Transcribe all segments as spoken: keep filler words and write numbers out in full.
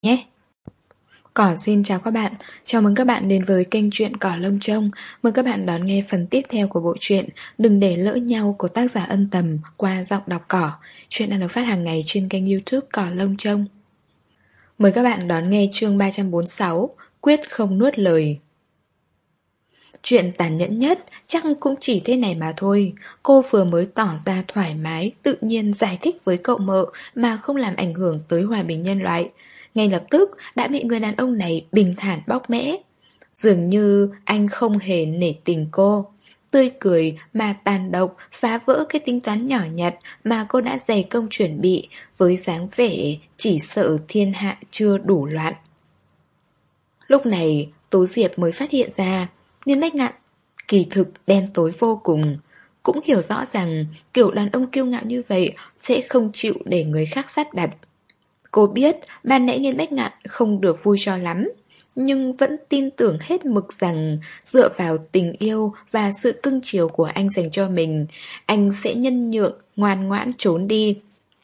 nhé. Cỏ xin chào các bạn, chào mừng các bạn đến với kênh truyện Cỏ Lông Trông. Mời các bạn đón nghe phần tiếp theo của bộ truyện Đừng Để Lỡ Nhau của tác giả Ân Tầm qua giọng đọc Cỏ. Truyện đang được phát hàng ngày trên kênh YouTube Cỏ Lông Trông. Mời các bạn đón nghe chương ba trăm bốn mươi sáu, Quyết Không Nuốt Lời. Chuyện tàn nhẫn nhất chắc cũng chỉ thế này mà thôi. Cô vừa mới tỏ ra thoải mái, tự nhiên giải thích với cậu mợ mà không làm ảnh hưởng tới hòa bình nhân loại. Ngay lập tức đã bị người đàn ông này bình thản bóc mẽ. Dường như anh không hề nể tình cô. Tươi cười mà tàn độc phá vỡ cái tính toán nhỏ nhặt mà cô đã dày công chuẩn bị, với dáng vẻ chỉ sợ thiên hạ chưa đủ loạn. Lúc này Tố Diệp mới phát hiện ra Niên Bách Ngạn kỳ thực đen tối vô cùng. Cũng hiểu rõ rằng kiểu đàn ông kiêu ngạo như vậy sẽ không chịu để người khác sắp đặt. Cô biết ban nãy Niên Bách Ngạn không được vui cho lắm, nhưng vẫn tin tưởng hết mực rằng dựa vào tình yêu và sự cưng chiều của anh dành cho mình, anh sẽ nhân nhượng, ngoan ngoãn trốn đi.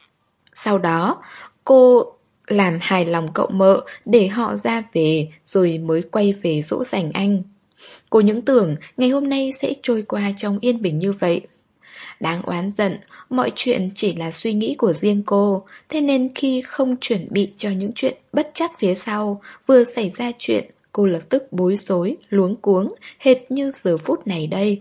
Sau đó, cô làm hài lòng cậu mợ để họ ra về rồi mới quay về dỗ dành anh. Cô những tưởng ngày hôm nay sẽ trôi qua trong yên bình như vậy. Đáng oán giận, mọi chuyện chỉ là suy nghĩ của riêng cô, thế nên khi không chuẩn bị cho những chuyện bất chắc phía sau, vừa xảy ra chuyện, cô lập tức bối rối, luống cuống, hệt như giờ phút này đây.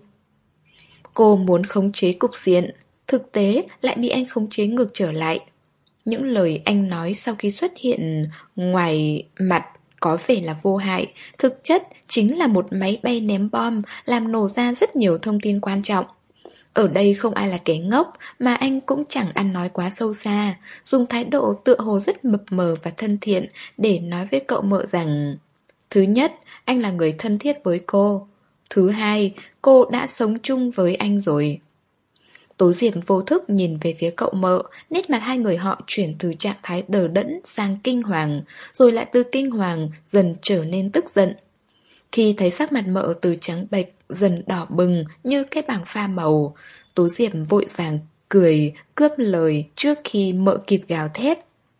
Cô muốn khống chế cục diện, thực tế lại bị anh khống chế ngược trở lại. Những lời anh nói sau khi xuất hiện ngoài mặt có vẻ là vô hại, thực chất chính là một máy bay ném bom làm nổ ra rất nhiều thông tin quan trọng. Ở đây không ai là kẻ ngốc, mà anh cũng chẳng ăn nói quá sâu xa, dùng thái độ tựa hồ rất mập mờ và thân thiện để nói với cậu mợ rằng: thứ nhất, anh là người thân thiết với cô. Thứ hai, cô đã sống chung với anh rồi. Tố Diệp vô thức nhìn về phía cậu mợ, nét mặt hai người họ chuyển từ trạng thái đờ đẫn sang kinh hoàng, rồi lại từ kinh hoàng dần trở nên tức giận. Khi thấy sắc mặt mợ từ trắng bệch dần đỏ bừng như cái bảng pha màu, Tố Diệp vội vàng cười cướp lời trước khi mợ kịp gào thét.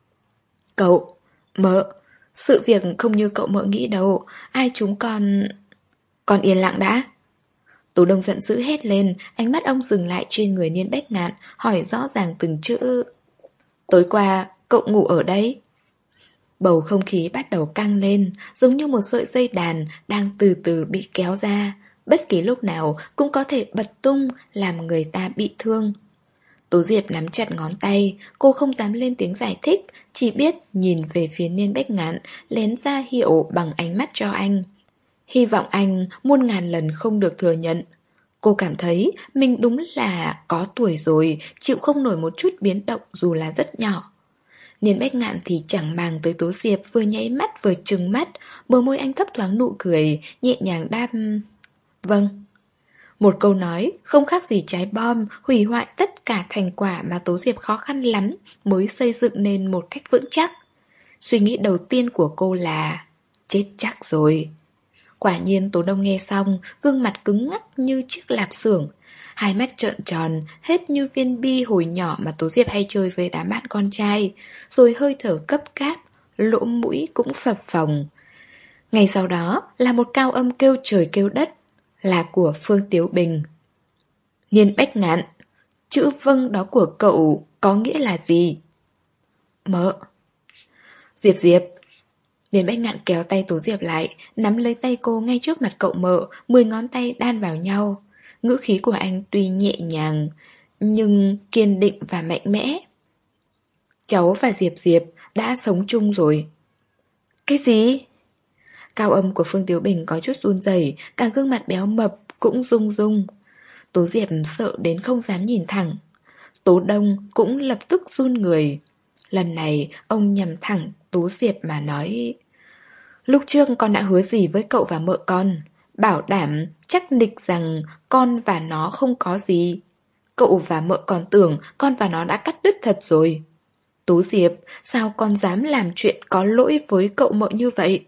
Cậu, mợ, sự việc không như cậu mợ nghĩ đâu, ai chúng con... Con yên lặng đã. Tú Đông giận dữ hét lên, ánh mắt ông dừng lại trên người Niên Bách Ngạn, hỏi rõ ràng từng chữ. Tối qua, cậu ngủ ở đây? Bầu không khí bắt đầu căng lên, giống như một sợi dây đàn đang từ từ bị kéo ra, bất kỳ lúc nào cũng có thể bật tung làm người ta bị thương. Tố Diệp nắm chặt ngón tay, cô không dám lên tiếng giải thích, chỉ biết nhìn về phía Niên Bách Ngạn, lén ra hiệu bằng ánh mắt cho anh. Hy vọng anh muôn ngàn lần không được thừa nhận. Cô cảm thấy mình đúng là có tuổi rồi, chịu không nổi một chút biến động dù là rất nhỏ. Niên Bách Ngạn thì chẳng màng tới Tố Diệp, vừa nháy mắt vừa trừng mắt, bờ môi anh thấp thoáng nụ cười, nhẹ nhàng đáp: Vâng. Một câu nói không khác gì trái bom, hủy hoại tất cả thành quả mà Tố Diệp khó khăn lắm mới xây dựng nên một cách vững chắc. Suy nghĩ đầu tiên của cô là chết chắc rồi. Quả nhiên Tố Đông nghe xong, gương mặt cứng ngắc như chiếc lạp xưởng, hai mắt trợn tròn, hết như viên bi hồi nhỏ mà Tố Diệp hay chơi với đám bạn con trai, rồi hơi thở cấp cáp, lỗ mũi cũng phập phồng. Ngay sau đó là một cao âm kêu trời kêu đất, là của Phương Tiếu Bình. Niên Bách Ngạn, chữ vâng đó của cậu có nghĩa là gì? Mợ. Diệp Diệp. Niên Bách Ngạn kéo tay Tố Diệp lại, nắm lấy tay cô ngay trước mặt cậu mợ, mười ngón tay đan vào nhau. Ngữ khí của anh tuy nhẹ nhàng, nhưng kiên định và mạnh mẽ. Cháu và Diệp Diệp đã sống chung rồi. Cái gì? Cao âm của Phương Tiếu Bình có chút run rẩy, cả gương mặt béo mập cũng rung rung. Tố Diệp sợ đến không dám nhìn thẳng. Tố Đông cũng lập tức run người. Lần này ông nhằm thẳng Tố Diệp mà nói: Lúc trước con đã hứa gì với cậu và mợ con? Bảo đảm chắc nịch rằng con và nó không có gì. Cậu và mợ còn tưởng con và nó đã cắt đứt thật rồi. Tố Diệp, sao con dám làm chuyện có lỗi với cậu mợ như vậy?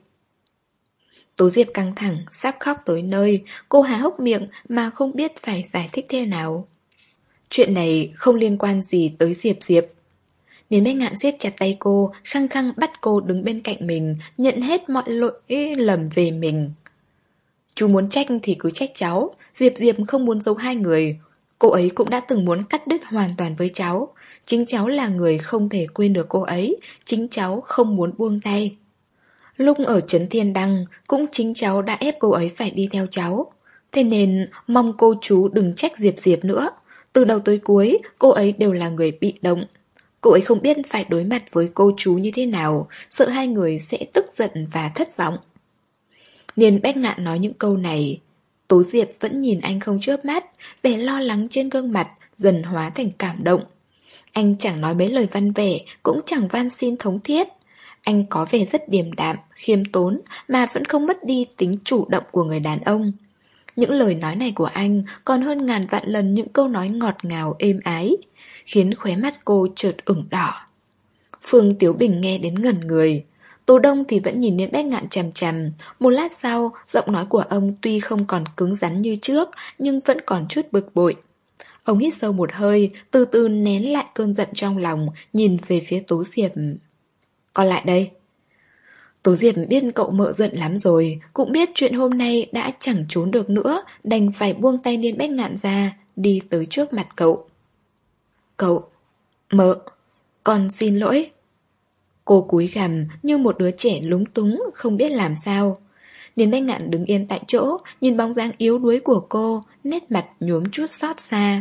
Tố Diệp căng thẳng, sắp khóc tới nơi, cô há hốc miệng mà không biết phải giải thích thế nào. Chuyện này không liên quan gì tới Diệp Diệp. Nên Bách Ngạn siết chặt tay cô, khăng khăng bắt cô đứng bên cạnh mình, nhận hết mọi lỗi lầm về mình. Chú muốn trách thì cứ trách cháu, Diệp Diệp không muốn giấu hai người. Cô ấy cũng đã từng muốn cắt đứt hoàn toàn với cháu. Chính cháu là người không thể quên được cô ấy, chính cháu không muốn buông tay. Lúc ở Trấn Thiên Đăng, cũng chính cháu đã ép cô ấy phải đi theo cháu. Thế nên mong cô chú đừng trách Diệp Diệp nữa. Từ đầu tới cuối, cô ấy đều là người bị động. Cô ấy không biết phải đối mặt với cô chú như thế nào, sợ hai người sẽ tức giận và thất vọng. Niên Bách Ngạn nói những câu này, Tố Diệp vẫn nhìn anh không chớp mắt, vẻ lo lắng trên gương mặt dần hóa thành cảm động. Anh chẳng nói mấy lời văn vẻ, cũng chẳng van xin thống thiết. Anh có vẻ rất điềm đạm, khiêm tốn mà vẫn không mất đi tính chủ động của người đàn ông. Những lời nói này của anh còn hơn ngàn vạn lần những câu nói ngọt ngào êm ái, khiến khóe mắt cô chợt ửng đỏ. Phương Tiếu Bình nghe đến ngẩn người. Tô Đông thì vẫn nhìn Niên Bách Ngạn chằm chằm. Một lát sau, giọng nói của ông tuy không còn cứng rắn như trước, nhưng vẫn còn chút bực bội. Ông hít sâu một hơi, từ từ nén lại cơn giận trong lòng, nhìn về phía Tố Diệp. Còn lại đây. Tố Diệp biết cậu mợ giận lắm rồi, cũng biết chuyện hôm nay đã chẳng trốn được nữa, đành phải buông tay Niên Bách Ngạn ra, đi tới trước mặt cậu. Cậu, mợ, con xin lỗi. Cô cúi gằm như một đứa trẻ lúng túng, không biết làm sao. Niên Bách Ngạn đứng yên tại chỗ, nhìn bóng dáng yếu đuối của cô, nét mặt nhuốm chút xót xa.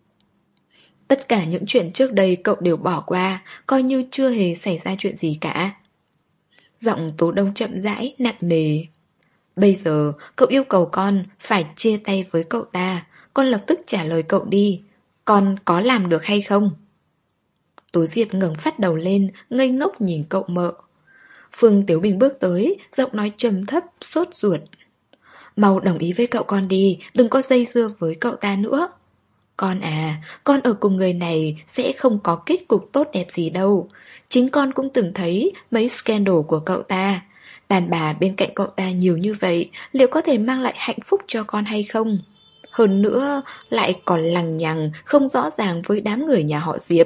Tất cả những chuyện trước đây cậu đều bỏ qua, coi như chưa hề xảy ra chuyện gì cả. Giọng Tố Đông chậm rãi, nặng nề. Bây giờ, cậu yêu cầu con phải chia tay với cậu ta, con lập tức trả lời cậu đi. Con có làm được hay không? Tố Diệp ngẩng phát đầu lên, ngây ngốc nhìn cậu mợ. Phương Tiếu Bình bước tới, giọng nói trầm thấp, sốt ruột. Mau đồng ý với cậu con đi, đừng có dây dưa với cậu ta nữa. Con à, con ở cùng người này sẽ không có kết cục tốt đẹp gì đâu. Chính con cũng từng thấy mấy scandal của cậu ta. Đàn bà bên cạnh cậu ta nhiều như vậy, liệu có thể mang lại hạnh phúc cho con hay không? Hơn nữa, lại còn lằng nhằng, không rõ ràng với đám người nhà họ Diệp.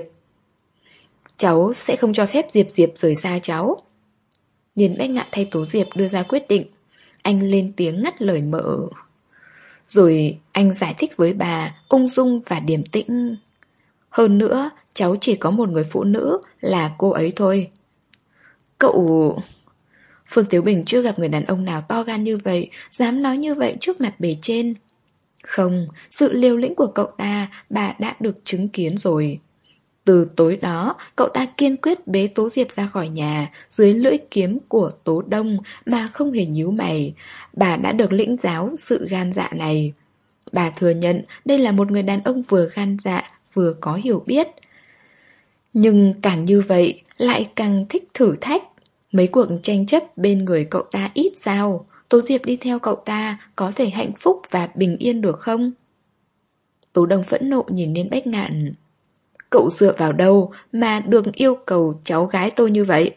Cháu sẽ không cho phép Diệp Diệp rời xa cháu. Niên Bách Ngạn thay Tố Diệp đưa ra quyết định. Anh lên tiếng ngắt lời mợ. Rồi anh giải thích với bà, ung dung và điềm tĩnh. Hơn nữa, cháu chỉ có một người phụ nữ là cô ấy thôi. Cậu... Phương Tiếu Bình chưa gặp người đàn ông nào to gan như vậy, dám nói như vậy trước mặt bề trên. Không, sự liều lĩnh của cậu ta bà đã được chứng kiến rồi. Từ tối đó, cậu ta kiên quyết bế Tố Diệp ra khỏi nhà, dưới lưỡi kiếm của Tố Đông mà không hề nhíu mày. Bà đã được lĩnh giáo sự gan dạ này. Bà thừa nhận đây là một người đàn ông vừa gan dạ, vừa có hiểu biết. Nhưng càng như vậy, lại càng thích thử thách. Mấy cuộc tranh chấp bên người cậu ta ít sao? Tố Diệp đi theo cậu ta có thể hạnh phúc và bình yên được không? Tố Đông phẫn nộ nhìn Niên Bách Ngạn. Cậu dựa vào đâu mà được yêu cầu cháu gái tôi như vậy?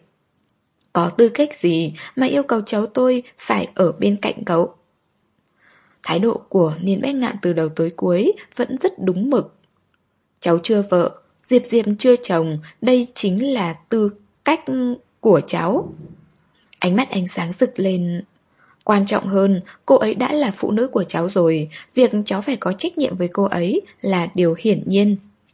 Có tư cách gì mà yêu cầu cháu tôi phải ở bên cạnh cậu? Thái độ của Niên Bách Ngạn từ đầu tới cuối vẫn rất đúng mực. Cháu chưa vợ, Diệp Diệp chưa chồng, đây chính là tư cách của cháu. Ánh mắt anh sáng rực lên. Quan trọng hơn, cô ấy đã là phụ nữ của cháu rồi, việc cháu phải có trách nhiệm với cô ấy là điều hiển nhiên.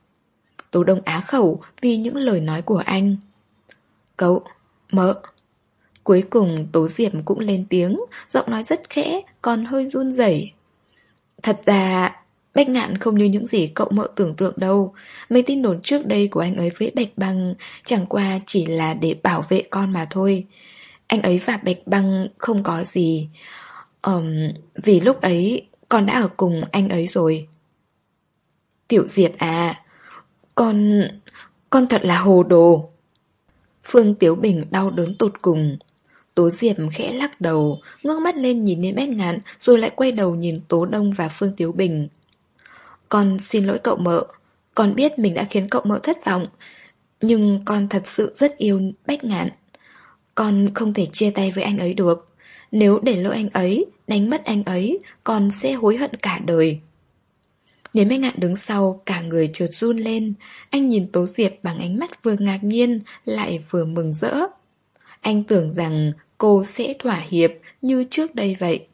Tố Đông á khẩu vì những lời nói của anh. Cậu, mợ. Cuối cùng Tố Diệp cũng lên tiếng, giọng nói rất khẽ, còn hơi run rẩy. Thật ra, Bách Ngạn không như những gì cậu mợ tưởng tượng đâu. Mấy tin đồn trước đây của anh ấy với Bạch Băng chẳng qua chỉ là để bảo vệ con mà thôi. Anh ấy và Bạch Băng không có gì. um, Vì lúc ấy con đã ở cùng anh ấy rồi. Tiểu Diệp à, Con... con thật là hồ đồ. Phương Tiếu Bình đau đớn tột cùng. Tố Diệp khẽ lắc đầu, ngước mắt lên nhìn Niên Bách Ngạn, rồi lại quay đầu nhìn Tố Đông và Phương Tiếu Bình. Con xin lỗi cậu mợ. Con biết mình đã khiến cậu mợ thất vọng, nhưng con thật sự rất yêu Bách Ngạn. Con không thể chia tay với anh ấy được. Nếu để lỡ anh ấy, đánh mất anh ấy, con sẽ hối hận cả đời. Niến Bách Ngạn đứng sau, cả người chợt run lên. Anh nhìn Tố Diệp bằng ánh mắt vừa ngạc nhiên, lại vừa mừng rỡ. Anh tưởng rằng cô sẽ thỏa hiệp như trước đây vậy.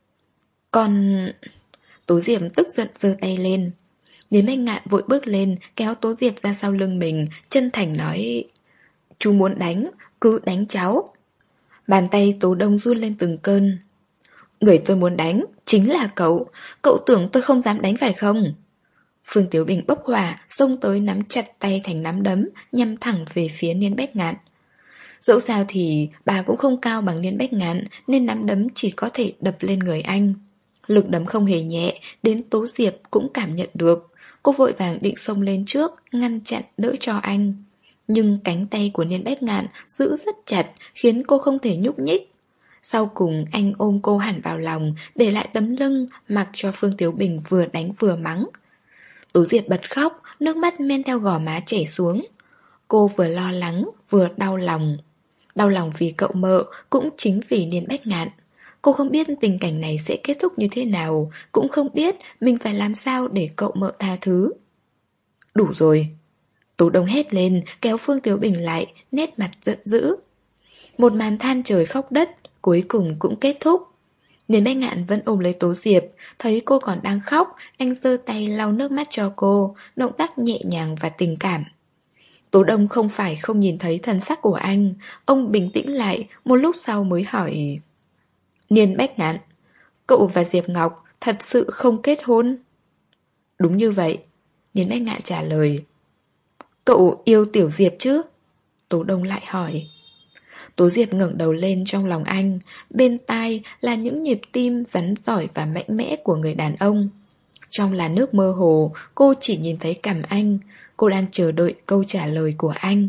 Còn... Tố Diệp tức giận giơ tay lên. Niến Bách Ngạn vội bước lên, kéo Tố Diệp ra sau lưng mình, chân thành nói: Chú muốn đánh, cứ đánh cháu. Bàn tay Tố Đông run lên từng cơn. Người tôi muốn đánh chính là cậu. Cậu tưởng tôi không dám đánh phải không? Phương Tiếu Bình bốc hỏa, xông tới nắm chặt tay thành nắm đấm, nhắm thẳng về phía Niến Bách Ngạn. Dẫu sao thì bà cũng không cao bằng Niến Bách Ngạn, nên nắm đấm chỉ có thể đập lên người anh. Lực đấm không hề nhẹ, đến Tố Diệp cũng cảm nhận được. Cô vội vàng định xông lên trước, ngăn chặn đỡ cho anh. Nhưng cánh tay của Niến Bách Ngạn giữ rất chặt, khiến cô không thể nhúc nhích. Sau cùng anh ôm cô hẳn vào lòng, để lại tấm lưng, mặc cho Phương Tiếu Bình vừa đánh vừa mắng. Tố Diệp bật khóc, nước mắt men theo gò má chảy xuống. Cô vừa lo lắng, vừa đau lòng. Đau lòng vì cậu mợ, cũng chính vì Niến Bách Ngạn. Cô không biết tình cảnh này sẽ kết thúc như thế nào, cũng không biết mình phải làm sao để cậu mợ tha thứ. Đủ rồi. Tố Đông hét lên, kéo Phương Tiếu Bình lại, nét mặt giận dữ. Một màn than trời khóc đất, cuối cùng cũng kết thúc. Niến Bách Ngạn vẫn ôm lấy Tố Diệp, thấy cô còn đang khóc, anh giơ tay lau nước mắt cho cô, động tác nhẹ nhàng và tình cảm. Tố Đông không phải không nhìn thấy thần sắc của anh, ông bình tĩnh lại, một lúc sau mới hỏi: Niên Bách Ngạn, cậu và Diệp Ngọc thật sự không kết hôn? Đúng như vậy, Niên Bách Ngạn trả lời. Cậu yêu Tiểu Diệp chứ? Tố Đông lại hỏi. Tố Diệp ngẩng đầu lên trong lòng anh, bên tai là những nhịp tim rắn rỏi và mạnh mẽ của người đàn ông. Trong làn nước mơ hồ, cô chỉ nhìn thấy cằm anh, cô đang chờ đợi câu trả lời của anh.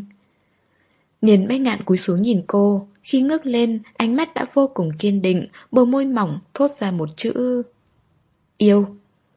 Niên Bách Ngạn cúi xuống nhìn cô, khi ngước lên, ánh mắt đã vô cùng kiên định, bờ môi mỏng thốt ra một chữ: yêu.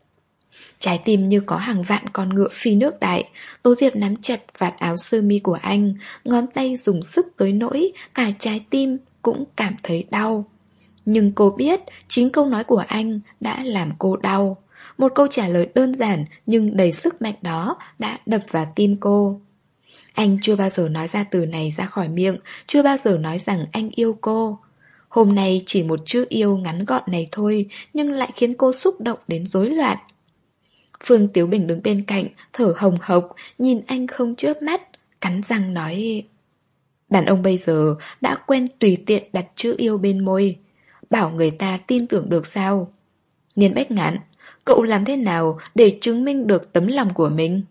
Trái tim như có hàng vạn con ngựa phi nước đại. Tố Diệp nắm chặt vạt áo sơ mi của anh, ngón tay dùng sức tới nỗi cả trái tim cũng cảm thấy đau. Nhưng cô biết chính câu nói của anh đã làm cô đau. Một câu trả lời đơn giản nhưng đầy sức mạnh đó đã đập vào tim cô. Anh chưa bao giờ nói ra từ này ra khỏi miệng, chưa bao giờ nói rằng anh yêu cô. Hôm nay chỉ một chữ yêu ngắn gọn này thôi, nhưng lại khiến cô xúc động đến rối loạn. Phương Tiếu Bình đứng bên cạnh, thở hồng hộc, nhìn anh không chớp mắt, cắn răng nói: đàn ông bây giờ đã quen tùy tiện đặt chữ yêu bên môi, bảo người ta tin tưởng được sao? Niên Bách Ngạn, cậu làm thế nào để chứng minh được tấm lòng của mình?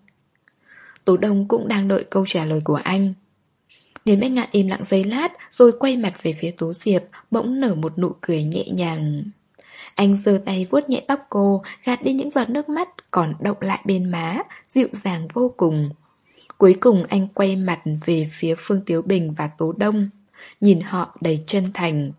Tố Đông cũng đang đợi câu trả lời của anh. Niên Bách Ngạn im lặng giây lát, rồi quay mặt về phía Tố Diệp, bỗng nở một nụ cười nhẹ nhàng. Anh giơ tay vuốt nhẹ tóc cô, gạt đi những giọt nước mắt còn đọng lại bên má, dịu dàng vô cùng. Cuối cùng anh quay mặt về phía Phương Tiếu Bình và Tố Đông, nhìn họ đầy chân thành.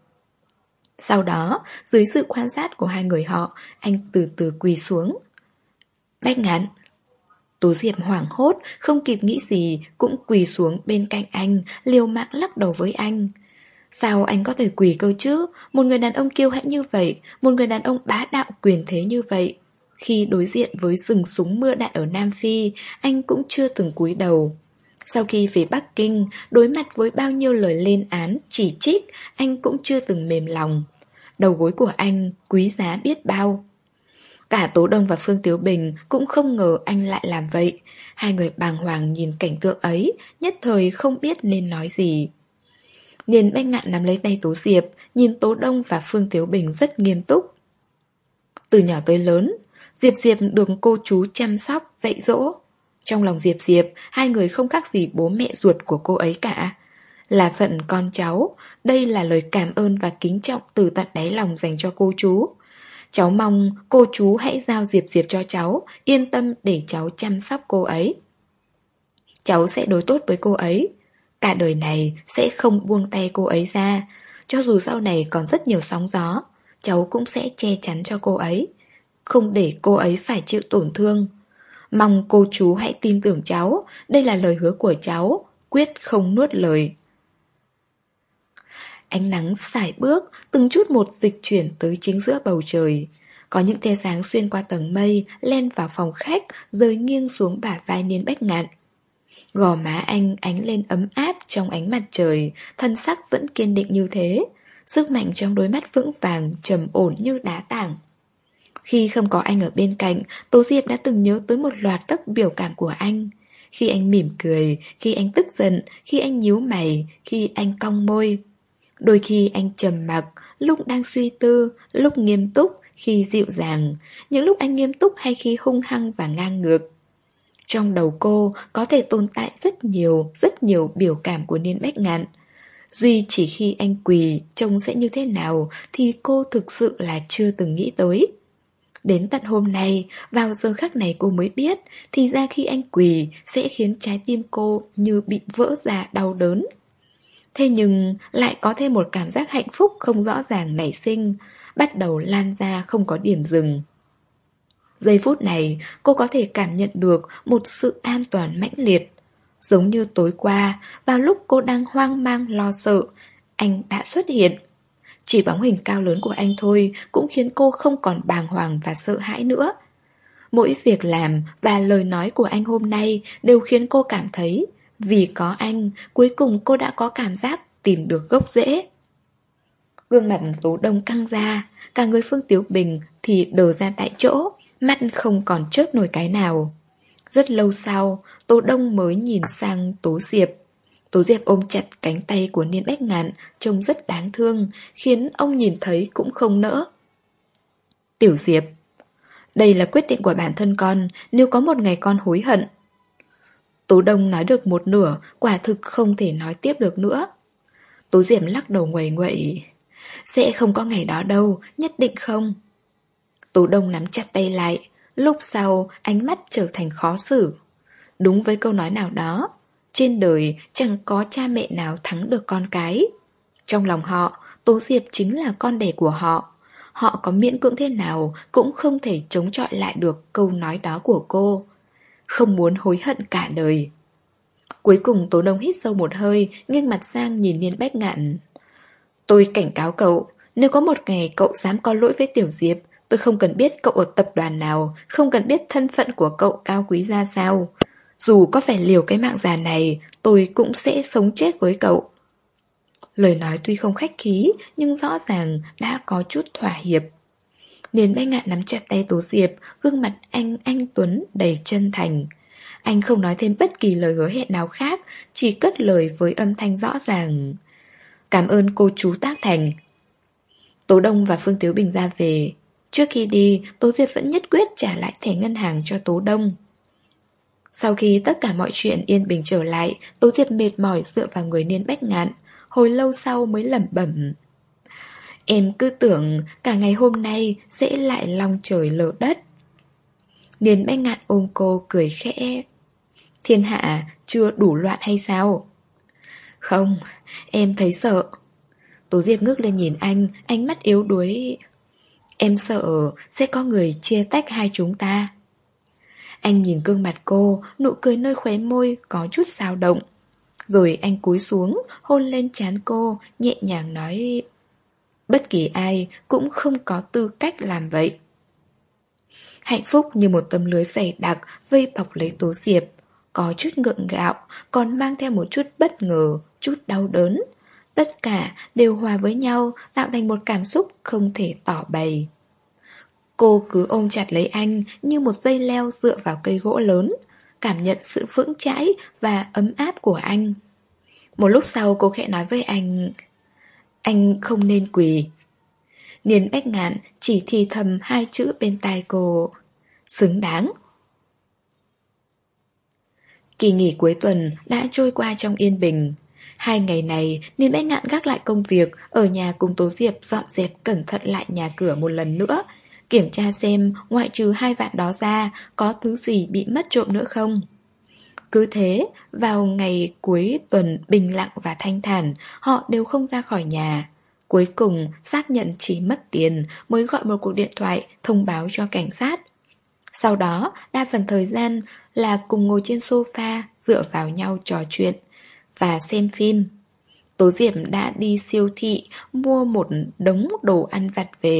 Sau đó, dưới sự quan sát của hai người họ, anh từ từ quỳ xuống. Bách Ngạn. Tố Diệp hoảng hốt, không kịp nghĩ gì, cũng quỳ xuống bên cạnh anh, liều mạng lắc đầu với anh. Sao anh có thể quỳ cơ chứ? Một người đàn ông kiêu hãnh như vậy, một người đàn ông bá đạo quyền thế như vậy. Khi đối diện với rừng súng mưa đạn ở Nam Phi, anh cũng chưa từng cúi đầu. Sau khi về Bắc Kinh, đối mặt với bao nhiêu lời lên án, chỉ trích, anh cũng chưa từng mềm lòng. Đầu gối của anh quý giá biết bao. Cả Tố Đông và Phương Tiếu Bình cũng không ngờ anh lại làm vậy. Hai người bàng hoàng nhìn cảnh tượng ấy, nhất thời không biết nên nói gì. Niên Bách Ngạn nắm lấy tay Tố Diệp, nhìn Tố Đông và Phương Tiếu Bình rất nghiêm túc. Từ nhỏ tới lớn, Diệp Diệp được cô chú chăm sóc, dạy dỗ. Trong lòng Diệp Diệp, hai người không khác gì bố mẹ ruột của cô ấy cả. Là phận con cháu, đây là lời cảm ơn và kính trọng từ tận đáy lòng dành cho cô chú. Cháu mong cô chú hãy giao Diệp Diệp cho cháu, yên tâm để cháu chăm sóc cô ấy. Cháu sẽ đối tốt với cô ấy. Cả đời này sẽ không buông tay cô ấy ra. Cho dù sau này còn rất nhiều sóng gió, cháu cũng sẽ che chắn cho cô ấy, không để cô ấy phải chịu tổn thương. Mong cô chú hãy tin tưởng cháu, đây là lời hứa của cháu, quyết không nuốt lời. Ánh nắng sải bước, từng chút một dịch chuyển tới chính giữa bầu trời. Có những tia sáng xuyên qua tầng mây, len vào phòng khách, rơi nghiêng xuống bả vai Niên Bách Ngạn. Gò má anh ánh lên ấm áp trong ánh mặt trời, thân sắc vẫn kiên định như thế. Sức mạnh trong đôi mắt vững vàng, trầm ổn như đá tảng. Khi không có anh ở bên cạnh, Tố Diệp đã từng nhớ tới một loạt các biểu cảm của anh. Khi anh mỉm cười, khi anh tức giận, khi anh nhíu mày, khi anh cong môi. Đôi khi anh trầm mặc, lúc đang suy tư, lúc nghiêm túc, khi dịu dàng. Những lúc anh nghiêm túc hay khi hung hăng và ngang ngược. Trong đầu cô có thể tồn tại rất nhiều, rất nhiều biểu cảm của Niên Bách Ngạn. Duy chỉ khi anh quỳ trông sẽ như thế nào thì cô thực sự là chưa từng nghĩ tới. Đến tận hôm nay, vào giờ khắc này cô mới biết, thì ra khi anh quỳ sẽ khiến trái tim cô như bị vỡ ra đau đớn. Thế nhưng lại có thêm một cảm giác hạnh phúc không rõ ràng nảy sinh, bắt đầu lan ra không có điểm dừng. Giây phút này, cô có thể cảm nhận được một sự an toàn mãnh liệt. Giống như tối qua, vào lúc cô đang hoang mang lo sợ, anh đã xuất hiện. Chỉ bóng hình cao lớn của anh thôi cũng khiến cô không còn bàng hoàng và sợ hãi nữa. Mỗi việc làm và lời nói của anh hôm nay đều khiến cô cảm thấy, vì có anh, cuối cùng cô đã có cảm giác tìm được gốc rễ. Gương mặt Tố Đông căng ra, cả người Phương Tiếu Bình thì đờ ra tại chỗ, mắt không còn chớp nổi cái nào. Rất lâu sau, Tố Đông mới nhìn sang Tố Diệp. Tố Diệp ôm chặt cánh tay của Niên Bách Ngạn, trông rất đáng thương, khiến ông nhìn thấy cũng không nỡ. Tiểu Diệp, đây là quyết định của bản thân con, nếu có một ngày con hối hận. Tố Đông nói được một nửa, quả thực không thể nói tiếp được nữa. Tố Diệp lắc đầu nguầy nguậy. Sẽ không có ngày đó đâu, nhất định không. Tố Đông nắm chặt tay lại, lúc sau ánh mắt trở thành khó xử. Đúng với câu nói nào đó, trên đời chẳng có cha mẹ nào thắng được con cái. Trong lòng họ, Tố Diệp chính là con đẻ của họ. Họ có miễn cưỡng thế nào cũng không thể chống chọi lại được câu nói đó của cô. Không muốn hối hận cả đời. Cuối cùng Tố Đông hít sâu một hơi, nghiêng mặt sang nhìn Niên Bách Ngạn. Tôi cảnh cáo cậu, nếu có một ngày cậu dám có lỗi với Tiểu Diệp, tôi không cần biết cậu ở tập đoàn nào, không cần biết thân phận của cậu cao quý ra sao. Dù có phải liều cái mạng già này, tôi cũng sẽ sống chết với cậu. Lời nói tuy không khách khí, nhưng rõ ràng đã có chút thỏa hiệp. Niên Bách Ngạn nắm chặt tay Tố Diệp, gương mặt anh anh tuấn đầy chân thành. Anh không nói thêm bất kỳ lời hứa hẹn nào khác, chỉ cất lời với âm thanh rõ ràng. Cảm ơn cô chú Tác Thành. Tố Đông và Phương Tiếu Bình ra về. Trước khi đi, Tố Diệp vẫn nhất quyết trả lại thẻ ngân hàng cho Tố Đông. Sau khi tất cả mọi chuyện yên bình trở lại, Tố Diệp mệt mỏi dựa vào người Niên Bách Ngạn, hồi lâu sau mới lẩm bẩm. Em cứ tưởng cả ngày hôm nay sẽ lại long trời lở đất. Niên Bách Ngạn ôm cô cười khẽ. Thiên hạ chưa đủ loạn hay sao? Không, em thấy sợ. Tố Diệp ngước lên nhìn anh, ánh mắt yếu đuối. Em sợ sẽ có người chia tách hai chúng ta. Anh nhìn gương mặt cô, nụ cười nơi khóe môi có chút dao động. Rồi anh cúi xuống, hôn lên trán cô, nhẹ nhàng nói. Bất kỳ ai cũng không có tư cách làm vậy. Hạnh phúc như một tấm lưới dày đặc vây bọc lấy Tố Diệp. Có chút ngượng ngạo, còn mang theo một chút bất ngờ, chút đau đớn. Tất cả đều hòa với nhau, tạo thành một cảm xúc không thể tỏ bày. Cô cứ ôm chặt lấy anh như một dây leo dựa vào cây gỗ lớn, cảm nhận sự vững chãi và ấm áp của anh. Một lúc sau cô khẽ nói với anh. Anh không nên quỳ. Niên Bách Ngạn chỉ thì thầm hai chữ bên tai cô. Xứng đáng. Kỳ nghỉ cuối tuần đã trôi qua trong yên bình. Hai ngày này, Niên Bách Ngạn gác lại công việc, ở nhà cùng Tố Diệp dọn dẹp cẩn thận lại nhà cửa một lần nữa, kiểm tra xem ngoại trừ hai vạn đó ra có thứ gì bị mất trộm nữa không. Cứ thế, vào ngày cuối tuần bình lặng và thanh thản, họ đều không ra khỏi nhà. Cuối cùng, xác nhận chỉ mất tiền mới gọi một cuộc điện thoại thông báo cho cảnh sát. Sau đó, đa phần thời gian là cùng ngồi trên sofa, dựa vào nhau trò chuyện và xem phim. Tố Diệp đã đi siêu thị mua một đống đồ ăn vặt về.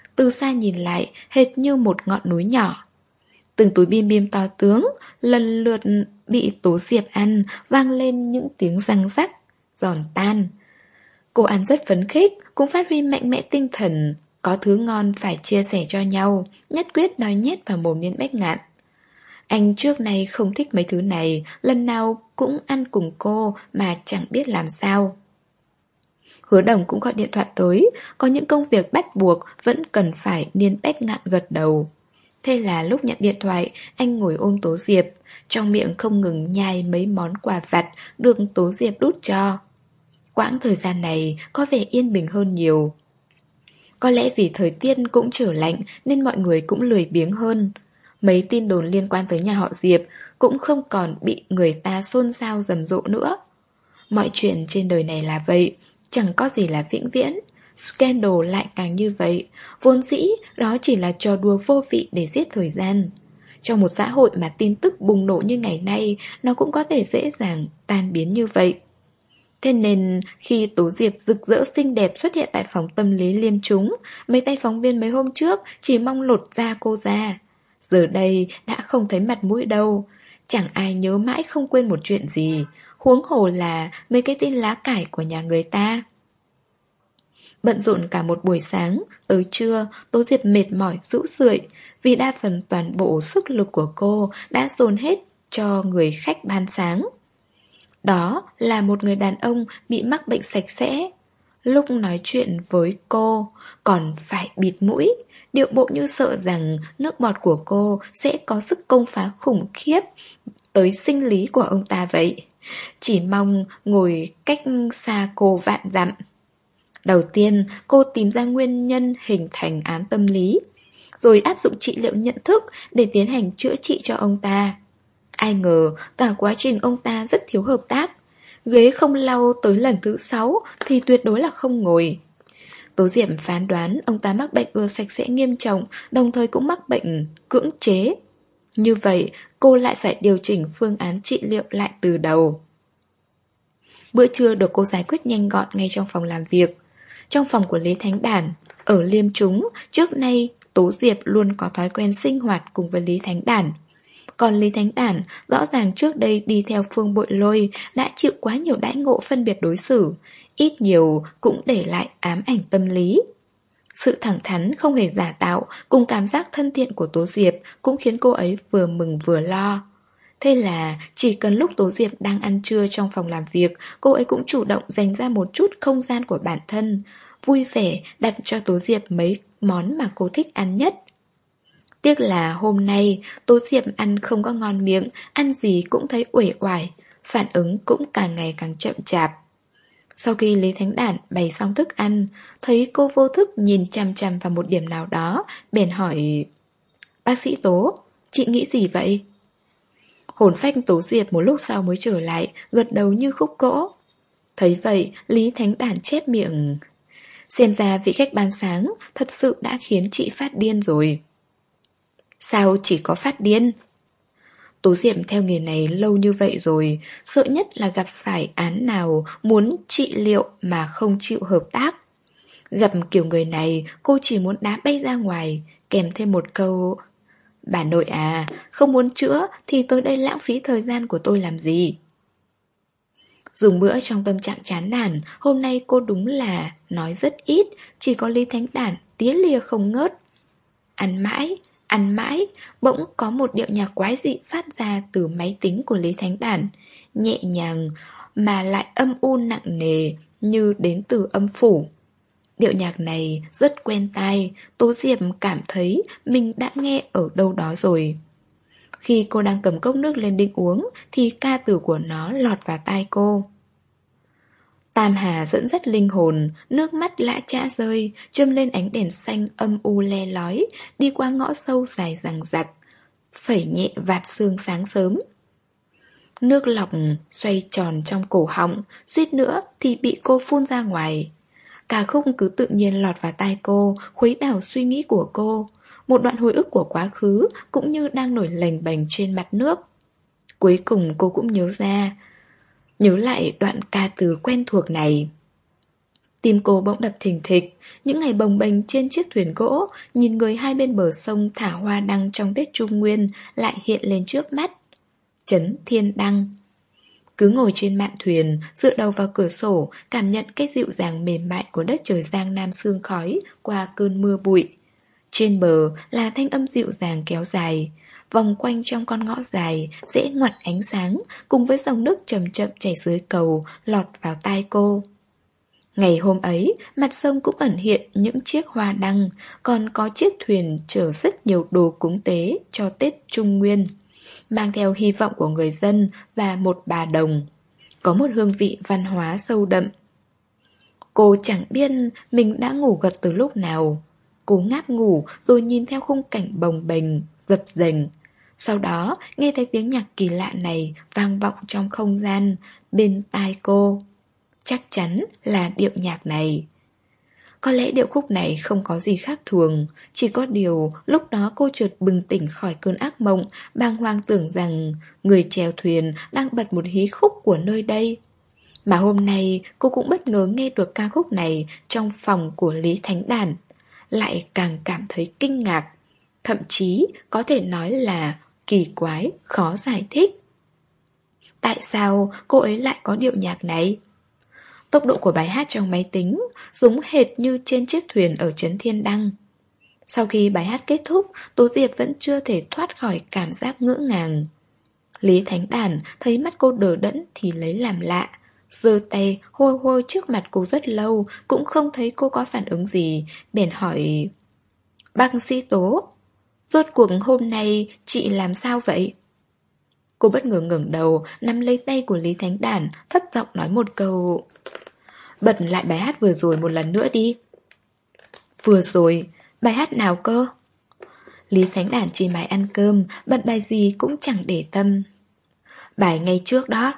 từ xa nhìn lại hệt như một ngọn núi nhỏ. Từng túi bim bim to tướng lần lượt bị Tố Diệp ăn, vang lên những tiếng răng rắc, giòn tan. Cô ăn rất phấn khích, cũng phát huy mạnh mẽ tinh thần, có thứ ngon phải chia sẻ cho nhau, nhất quyết nói nhét vào mồm Niên Bách Ngạn. Anh trước nay không thích mấy thứ này, lần nào cũng ăn cùng cô mà chẳng biết làm sao. Hứa Đồng cũng gọi điện thoại tới, có những công việc bắt buộc vẫn cần phải Niên Bách Ngạn gật đầu. Thế là lúc nhận điện thoại, anh ngồi ôm Tố Diệp, trong miệng không ngừng nhai mấy món quà vặt được Tố Diệp đút cho. Quãng thời gian này có vẻ yên bình hơn nhiều. Có lẽ vì thời tiết cũng trở lạnh nên mọi người cũng lười biếng hơn. Mấy tin đồn liên quan tới nhà họ Diệp cũng không còn bị người ta xôn xao rầm rộ nữa. Mọi chuyện trên đời này là vậy, chẳng có gì là vĩnh viễn. Scandal lại càng như vậy. Vốn dĩ đó chỉ là trò đùa vô vị để giết thời gian. Trong một xã hội mà tin tức bùng nổ như ngày nay, nó cũng có thể dễ dàng tan biến như vậy. Thế nên khi Tố Diệp rực rỡ xinh đẹp xuất hiện tại phòng tâm lý Liêm Chúng, mấy tay phóng viên mấy hôm trước chỉ mong lột da cô ra. Giờ đây đã không thấy mặt mũi đâu. Chẳng ai nhớ mãi không quên một chuyện gì, huống hồ là mấy cái tin lá cải của nhà người ta. Bận rộn cả một buổi sáng, tới trưa, Tố Diệp mệt mỏi rũ rượi, vì đa phần toàn bộ sức lực của cô đã dồn hết cho người khách ban sáng. Đó là một người đàn ông bị mắc bệnh sạch sẽ. Lúc nói chuyện với cô, còn phải bịt mũi, điệu bộ như sợ rằng nước bọt của cô sẽ có sức công phá khủng khiếp tới sinh lý của ông ta vậy. Chỉ mong ngồi cách xa cô vạn dặm. Đầu tiên, cô tìm ra nguyên nhân hình thành án tâm lý, rồi áp dụng trị liệu nhận thức để tiến hành chữa trị cho ông ta. Ai ngờ cả quá trình ông ta rất thiếu hợp tác. Ghế không lau tới lần thứ sáu thì tuyệt đối là không ngồi. Tố Diệp phán đoán ông ta mắc bệnh ưa sạch sẽ nghiêm trọng, đồng thời cũng mắc bệnh cưỡng chế. Như vậy, cô lại phải điều chỉnh phương án trị liệu lại từ đầu. Bữa trưa được cô giải quyết nhanh gọn ngay trong phòng làm việc. Trong phòng của Lý Thánh Đản, ở Liêm Chúng, trước nay Tố Diệp luôn có thói quen sinh hoạt cùng với Lý Thánh Đản. Còn Lý Thánh Đản rõ ràng trước đây đi theo Phương Bội Lôi đã chịu quá nhiều đãi ngộ phân biệt đối xử, ít nhiều cũng để lại ám ảnh tâm lý. Sự thẳng thắn không hề giả tạo cùng cảm giác thân thiện của Tố Diệp cũng khiến cô ấy vừa mừng vừa lo. Thế là chỉ cần lúc Tố Diệp đang ăn trưa trong phòng làm việc, cô ấy cũng chủ động dành ra một chút không gian của bản thân, vui vẻ đặt cho Tố Diệp mấy món mà cô thích ăn nhất. Tiếc là hôm nay Tố Diệp ăn không có ngon miệng, ăn gì cũng thấy uể oải, phản ứng cũng càng ngày càng chậm chạp. Sau khi Lý Thánh Đản bày xong thức ăn, thấy cô vô thức nhìn chằm chằm vào một điểm nào đó, bèn hỏi: "Bác sĩ Tố, chị nghĩ gì vậy?" Hồn phách Tố Diệp một lúc sau mới trở lại, gật đầu như khúc gỗ. Thấy vậy, Lý Thánh Đản chép miệng: "Xem ra vị khách ban sáng thật sự đã khiến chị phát điên rồi." "Sao chỉ có phát điên?" Tố Diệp theo nghề này lâu như vậy rồi, sợ nhất là gặp phải án nào muốn trị liệu mà không chịu hợp tác. Gặp kiểu người này, cô chỉ muốn đá bay ra ngoài, kèm thêm một câu: "Bà nội à, không muốn chữa thì tới đây lãng phí thời gian của tôi làm gì?" Dùng bữa trong tâm trạng chán nản, hôm nay cô đúng là nói rất ít, chỉ có Lý Thánh Đản tía lia không ngớt. Ăn mãi, ăn mãi, bỗng có một điệu nhạc quái dị phát ra từ máy tính của Lý Thánh Đản, nhẹ nhàng mà lại âm u nặng nề như đến từ âm phủ. Điệu nhạc này rất quen tai, Tố Diệp cảm thấy mình đã nghe ở đâu đó rồi. Khi cô đang cầm cốc nước lên định uống thì ca từ của nó lọt vào tai cô. Tam Hà dẫn dắt linh hồn, nước mắt lã chã rơi, châm lên ánh đèn xanh âm u le lói, đi qua ngõ sâu dài dằng dặc, phẩy nhẹ vạt sương sáng sớm. Nước lọc xoay tròn trong cổ họng, suýt nữa thì bị cô phun ra ngoài. Cả khúc cứ tự nhiên lọt vào tai cô, khuấy đảo suy nghĩ của cô. Một đoạn hồi ức của quá khứ cũng như đang nổi lềnh bềnh trên mặt nước. Cuối cùng cô cũng nhớ ra, nhớ lại đoạn ca từ quen thuộc này. Tim cô bỗng đập thình thịch. Những ngày bồng bềnh trên chiếc thuyền gỗ, nhìn người hai bên bờ sông thả hoa đăng trong Tết Trung Nguyên lại hiện lên trước mắt. Trấn Thiên Đăng. Cứ ngồi trên mạn thuyền, dựa đầu vào cửa sổ, cảm nhận cái dịu dàng mềm mại của đất trời Giang Nam sương khói qua cơn mưa bụi. Trên bờ là thanh âm dịu dàng kéo dài, vòng quanh trong con ngõ dài, dễ ngoặt ánh sáng, cùng với dòng nước chậm chậm chảy dưới cầu, lọt vào tai cô. Ngày hôm ấy, mặt sông cũng ẩn hiện những chiếc hoa đăng, còn có chiếc thuyền chở rất nhiều đồ cúng tế cho Tết Trung Nguyên, mang theo hy vọng của người dân và một bà đồng. Có một hương vị văn hóa sâu đậm. Cô chẳng biết mình đã ngủ gật từ lúc nào. Cô ngáp ngủ rồi nhìn theo khung cảnh bồng bềnh, dập dềnh. Sau đó nghe thấy tiếng nhạc kỳ lạ này vang vọng trong không gian, bên tai cô. Chắc chắn là điệu nhạc này. Có lẽ điệu khúc này không có gì khác thường, chỉ có điều lúc đó cô chợt bừng tỉnh khỏi cơn ác mộng, bàng hoàng tưởng rằng người chèo thuyền đang bật một hí khúc của nơi đây. Mà hôm nay cô cũng bất ngờ nghe được ca khúc này trong phòng của Lý Thánh Đàn, lại càng cảm thấy kinh ngạc, thậm chí có thể nói là kỳ quái, khó giải thích. Tại sao cô ấy lại có điệu nhạc này? Tốc độ của bài hát trong máy tính giống hệt như trên chiếc thuyền ở Trấn Thiên Đăng. Sau khi bài hát kết thúc, Tố Diệp vẫn chưa thể thoát khỏi cảm giác ngỡ ngàng. Lý Thánh Đàn thấy mắt cô đờ đẫn thì lấy làm lạ, giơ tay hôi hôi trước mặt cô rất lâu, cũng không thấy cô có phản ứng gì, bèn hỏi: "Bác sĩ Tố, rốt cuộc hôm nay chị làm sao vậy?" Cô bất ngờ ngẩng đầu, nắm lấy tay của Lý Thánh Đàn, thấp giọng nói một câu: "Bật lại bài hát vừa rồi một lần nữa đi." "Vừa rồi? Bài hát nào cơ?" Lý Thánh Đàn chỉ mải ăn cơm, bật bài gì cũng chẳng để tâm. "Bài ngay trước đó."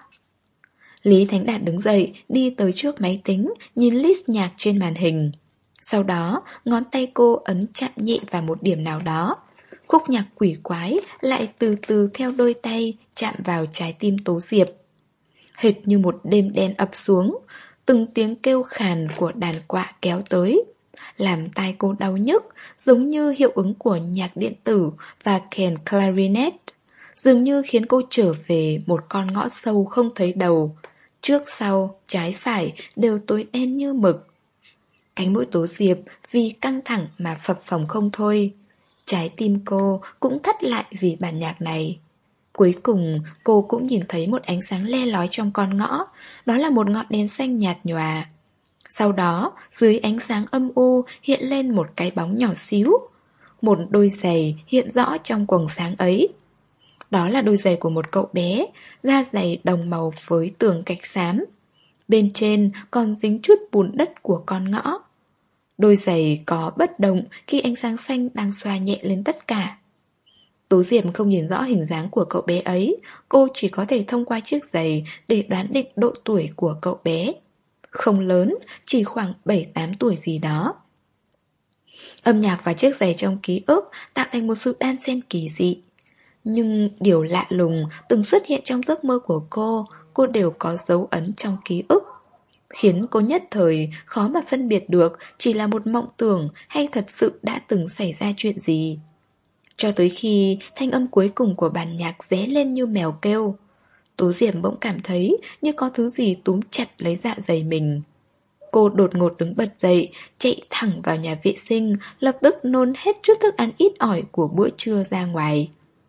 Lý Thánh Đạt đứng dậy, đi tới trước máy tính, nhìn list nhạc trên màn hình. Sau đó, ngón tay cô ấn chạm nhẹ vào một điểm nào đó. Khúc nhạc quỷ quái lại từ từ theo đôi tay chạm vào trái tim Tố Diệp. Hệt như một đêm đen ập xuống, từng tiếng kêu khàn của đàn quạ kéo tới, làm tai cô đau nhức, giống như hiệu ứng của nhạc điện tử và kèn clarinet, dường như khiến cô trở về một con ngõ sâu không thấy đầu. Trước sau, trái phải đều tối đen như mực. Cánh mũi Tố Diệp vì căng thẳng mà phập phồng không thôi. Trái tim cô cũng thắt lại vì bản nhạc này. Cuối cùng cô cũng nhìn thấy một ánh sáng le lói trong con ngõ. Đó là một ngọn đèn xanh nhạt nhòa. Sau đó dưới ánh sáng âm u hiện lên một cái bóng nhỏ xíu. Một đôi giày hiện rõ trong quầng sáng ấy. Đó là đôi giày của một cậu bé, da giày đồng màu với tường gạch xám. Bên trên còn dính chút bùn đất của con ngõ. Đôi giày có bất động khi ánh sáng xanh đang xoa nhẹ lên tất cả. Tố Diệp không nhìn rõ hình dáng của cậu bé ấy, cô chỉ có thể thông qua chiếc giày để đoán định độ tuổi của cậu bé. Không lớn, chỉ khoảng bảy tám tuổi gì đó. Âm nhạc và chiếc giày trong ký ức tạo thành một sự đan xen kỳ dị. Nhưng điều lạ lùng từng xuất hiện trong giấc mơ của cô, cô đều có dấu ấn trong ký ức, khiến cô nhất thời khó mà phân biệt được chỉ là một mộng tưởng hay thật sự đã từng xảy ra chuyện gì. Cho tới khi thanh âm cuối cùng của bản nhạc ré lên như mèo kêu, Tố Diệp bỗng cảm thấy như có thứ gì túm chặt lấy dạ dày mình. Cô đột ngột đứng bật dậy, chạy thẳng vào nhà vệ sinh, lập tức nôn hết chút thức ăn ít ỏi của bữa trưa ra ngoài.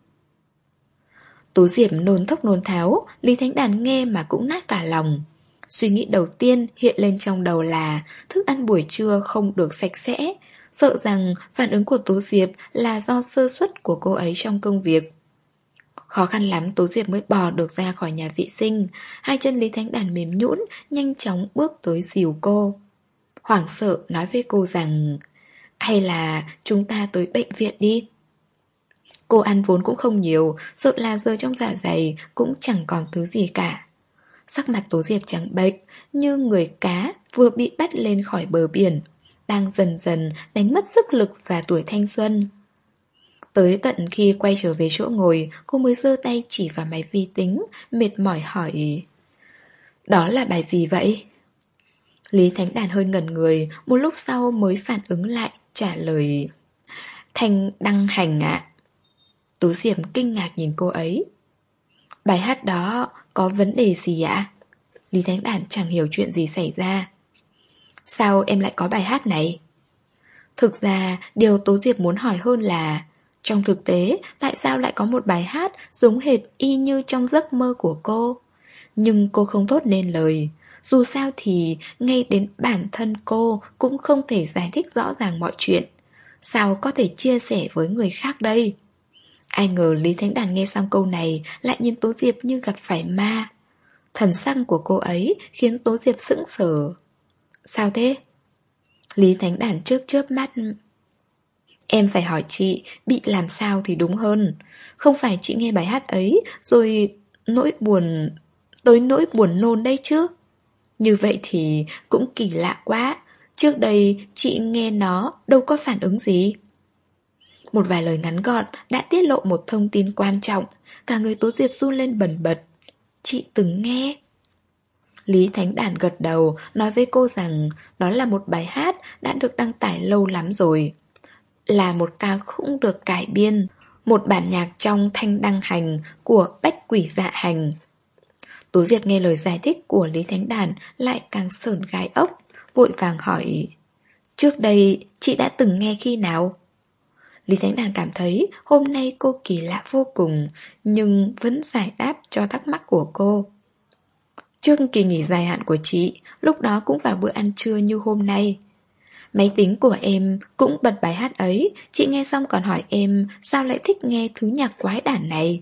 Tố Diệp nôn thốc nôn tháo, Lý Thánh Đàn nghe mà cũng nát cả lòng. Suy nghĩ đầu tiên hiện lên trong đầu là thức ăn buổi trưa không được sạch sẽ, sợ rằng phản ứng của Tố Diệp là do sơ suất của cô ấy trong công việc. Khó khăn lắm Tố Diệp mới bò được ra khỏi nhà vệ sinh, hai chân Lý Thánh Đàn mềm nhũn, nhanh chóng bước tới dìu cô. Hoảng sợ nói với cô rằng: "Hay là chúng ta tới bệnh viện đi." Cô ăn vốn cũng không nhiều, sợ là giờ trong dạ dày cũng chẳng còn thứ gì cả. Sắc mặt Tố Diệp trắng bệch, như người cá vừa bị bắt lên khỏi bờ biển, đang dần dần đánh mất sức lực và tuổi thanh xuân. Tới tận khi quay trở về chỗ ngồi, cô mới giơ tay chỉ vào máy vi tính, mệt mỏi hỏi: "Đó là bài gì vậy?" Lý Thánh Đàn hơi ngẩn người, một lúc sau mới phản ứng lại, trả lời: Thanh Đăng Hành ạ. Tố Diệp kinh ngạc nhìn cô ấy. Bài hát đó có vấn đề gì ạ? Lý Thánh Đàn chẳng hiểu chuyện gì xảy ra. Sao em lại có bài hát này? Thực ra, điều Tố Diệp muốn hỏi hơn là trong thực tế, tại sao lại có một bài hát giống hệt y như trong giấc mơ của cô? Nhưng cô không thốt nên lời. Dù sao thì ngay đến bản thân cô cũng không thể giải thích rõ ràng mọi chuyện. Sao có thể chia sẻ với người khác đây? Ai ngờ Lý Thánh Đàn nghe xong câu này lại nhìn Tố Diệp như gặp phải ma. Thần sắc của cô ấy khiến Tố Diệp sững sờ. Sao thế? Lý Thánh Đàn chớp chớp mắt. Em phải hỏi chị bị làm sao thì đúng hơn. Không phải chị nghe bài hát ấy rồi nỗi buồn, tới nỗi buồn nôn đây chứ. Như vậy thì cũng kỳ lạ quá. Trước đây chị nghe nó đâu có phản ứng gì. Một vài lời ngắn gọn đã tiết lộ một thông tin quan trọng. Cả người Tố Diệp run lên bần bật. Chị từng nghe. Lý Thánh Đàn gật đầu, nói với cô rằng đó là một bài hát đã được đăng tải lâu lắm rồi. Là một ca khúc được cải biên, một bản nhạc trong Thanh Đăng Hành của Bách Quỷ Dạ Hành. Tố Diệp nghe lời giải thích của Lý Thánh Đàn lại càng sởn gai ốc, vội vàng hỏi: Trước đây chị đã từng nghe khi nào? Lý Thánh Đàn cảm thấy hôm nay cô kỳ lạ vô cùng, nhưng vẫn giải đáp cho thắc mắc của cô. Trước kỳ nghỉ dài hạn của chị, lúc đó cũng vào bữa ăn trưa như hôm nay. Máy tính của em cũng bật bài hát ấy, chị nghe xong còn hỏi em sao lại thích nghe thứ nhạc quái đản này.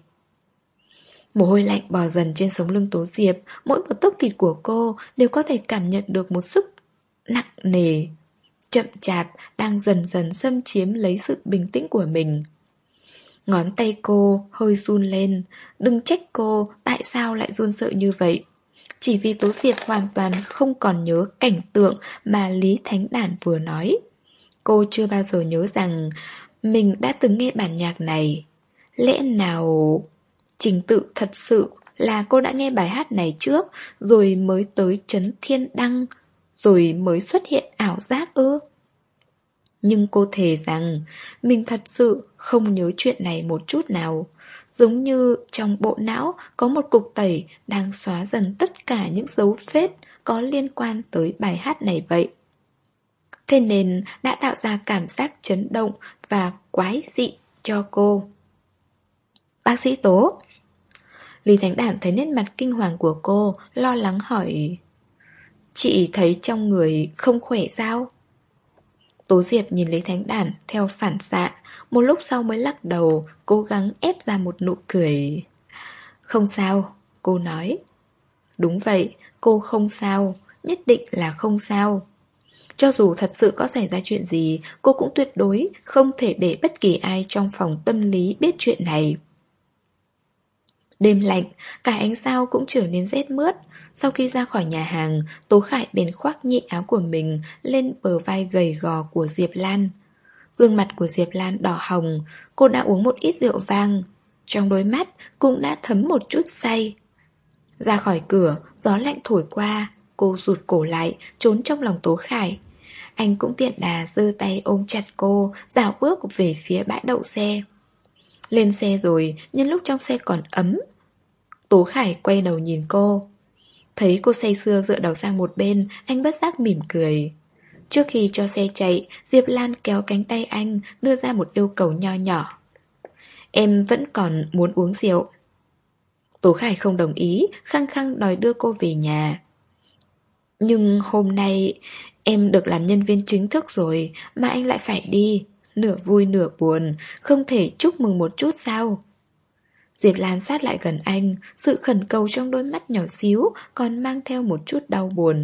Mồ hôi lạnh bò dần trên sống lưng Tố Diệp, mỗi một tấc thịt của cô đều có thể cảm nhận được một sức nặng nề, chậm chạp đang dần dần xâm chiếm lấy sự bình tĩnh của mình. Ngón tay cô hơi run lên, đừng trách cô tại sao lại run sợ như vậy. Chỉ vì Tố Diệp hoàn toàn không còn nhớ cảnh tượng mà Lý Thánh Đàn vừa nói. Cô chưa bao giờ nhớ rằng mình đã từng nghe bản nhạc này. Lẽ nào trình tự thật sự là cô đã nghe bài hát này trước, rồi mới tới Trấn Thiên Đăng, rồi mới xuất hiện ảo giác ư? Nhưng cô thề rằng mình thật sự không nhớ chuyện này một chút nào. Giống như trong bộ não có một cục tẩy đang xóa dần tất cả những dấu vết có liên quan tới bài hát này vậy. Thế nên đã tạo ra cảm giác chấn động và quái dị cho cô. Bác sĩ Tố. Lý Thánh Đàn thấy nét mặt kinh hoàng của cô, lo lắng hỏi: Chị thấy trong người không khỏe sao? Tố Diệp nhìn Lý Thánh Đàn theo phản xạ, một lúc sau mới lắc đầu, cố gắng ép ra một nụ cười. Không sao, cô nói. Đúng vậy, cô không sao, nhất định là không sao. Cho dù thật sự có xảy ra chuyện gì, cô cũng tuyệt đối không thể để bất kỳ ai trong phòng tâm lý biết chuyện này. Đêm lạnh, cả ánh sao cũng trở nên rét mướt. Sau khi ra khỏi nhà hàng, Tố Khải bèn khoác nhị áo của mình lên bờ vai gầy gò của Diệp Lan. Gương mặt của Diệp Lan đỏ hồng, cô đã uống một ít rượu vang. Trong đôi mắt cũng đã thấm một chút say. Ra khỏi cửa, gió lạnh thổi qua, cô rụt cổ lại, trốn trong lòng Tố Khải. Anh cũng tiện đà giơ tay ôm chặt cô, dạo bước về phía bãi đậu xe. Lên xe rồi, nhân lúc trong xe còn ấm, Tố Khải quay đầu nhìn cô. Thấy cô say sưa dựa đầu sang một bên, anh bất giác mỉm cười. Trước khi cho xe chạy, Diệp Lan kéo cánh tay anh, đưa ra một yêu cầu nho nhỏ. Em vẫn còn muốn uống rượu. Tố Khải không đồng ý, khăng khăng đòi đưa cô về nhà. Nhưng hôm nay em được làm nhân viên chính thức rồi, mà anh lại phải đi. Nửa vui nửa buồn, không thể chúc mừng một chút sao? Diệp Lan sát lại gần anh, sự khẩn cầu trong đôi mắt nhỏ xíu còn mang theo một chút đau buồn.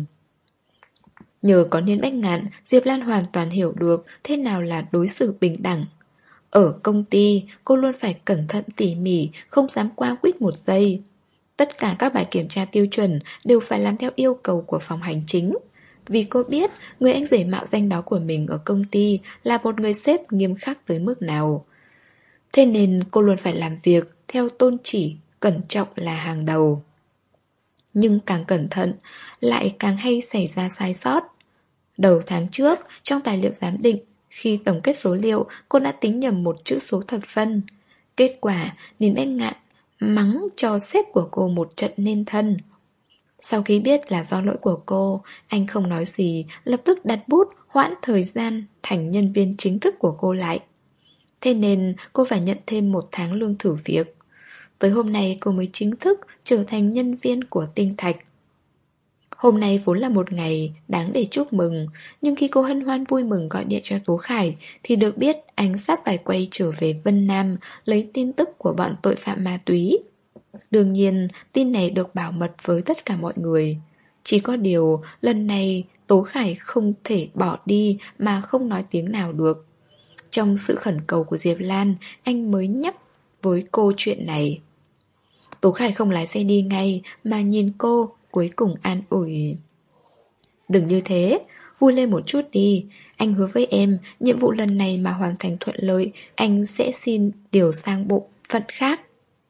Nhờ có Niên Bách Ngạn, Diệp Lan hoàn toàn hiểu được thế nào là đối xử bình đẳng. Ở công ty, cô luôn phải cẩn thận tỉ mỉ, không dám qua quýt một giây. Tất cả các bài kiểm tra tiêu chuẩn đều phải làm theo yêu cầu của phòng hành chính. Vì cô biết người anh rể mạo danh đó của mình ở công ty là một người sếp nghiêm khắc tới mức nào. Thế nên cô luôn phải làm việc theo tôn chỉ cẩn trọng là hàng đầu. nhưng càng cẩn thận, lại càng hay xảy ra sai sót. Đầu tháng trước, trong tài liệu giám định, khi tổng kết số liệu, cô đã tính nhầm một chữ số thập phân. Kết quả, Ninh Bách Ngạn mắng cho sếp của cô một trận nên thân. Sau khi biết là do lỗi của cô, anh không nói gì, lập tức đặt bút hoãn thời gian thành nhân viên chính thức của cô lại. Thế nên cô phải nhận thêm một tháng lương thử việc. Tới hôm nay cô mới chính thức trở thành nhân viên của Tinh Thạch. Hôm nay vốn là một ngày đáng để chúc mừng, nhưng khi cô hân hoan vui mừng gọi điện cho Tố Khải thì được biết anh sắp phải quay trở về Vân Nam lấy tin tức của bọn tội phạm ma túy. Đương nhiên, tin này được bảo mật với tất cả mọi người. Chỉ có điều, lần này Tố Khải không thể bỏ đi mà không nói tiếng nào được. Trong sự khẩn cầu của Diệp Lan, anh mới nhắc với cô chuyện này. Tố Khải không lái xe đi ngay mà nhìn cô, cuối cùng an ủi. Đừng như thế, vui lên một chút đi. Anh hứa với em, nhiệm vụ lần này mà hoàn thành thuận lợi, anh sẽ xin điều sang bộ phận khác.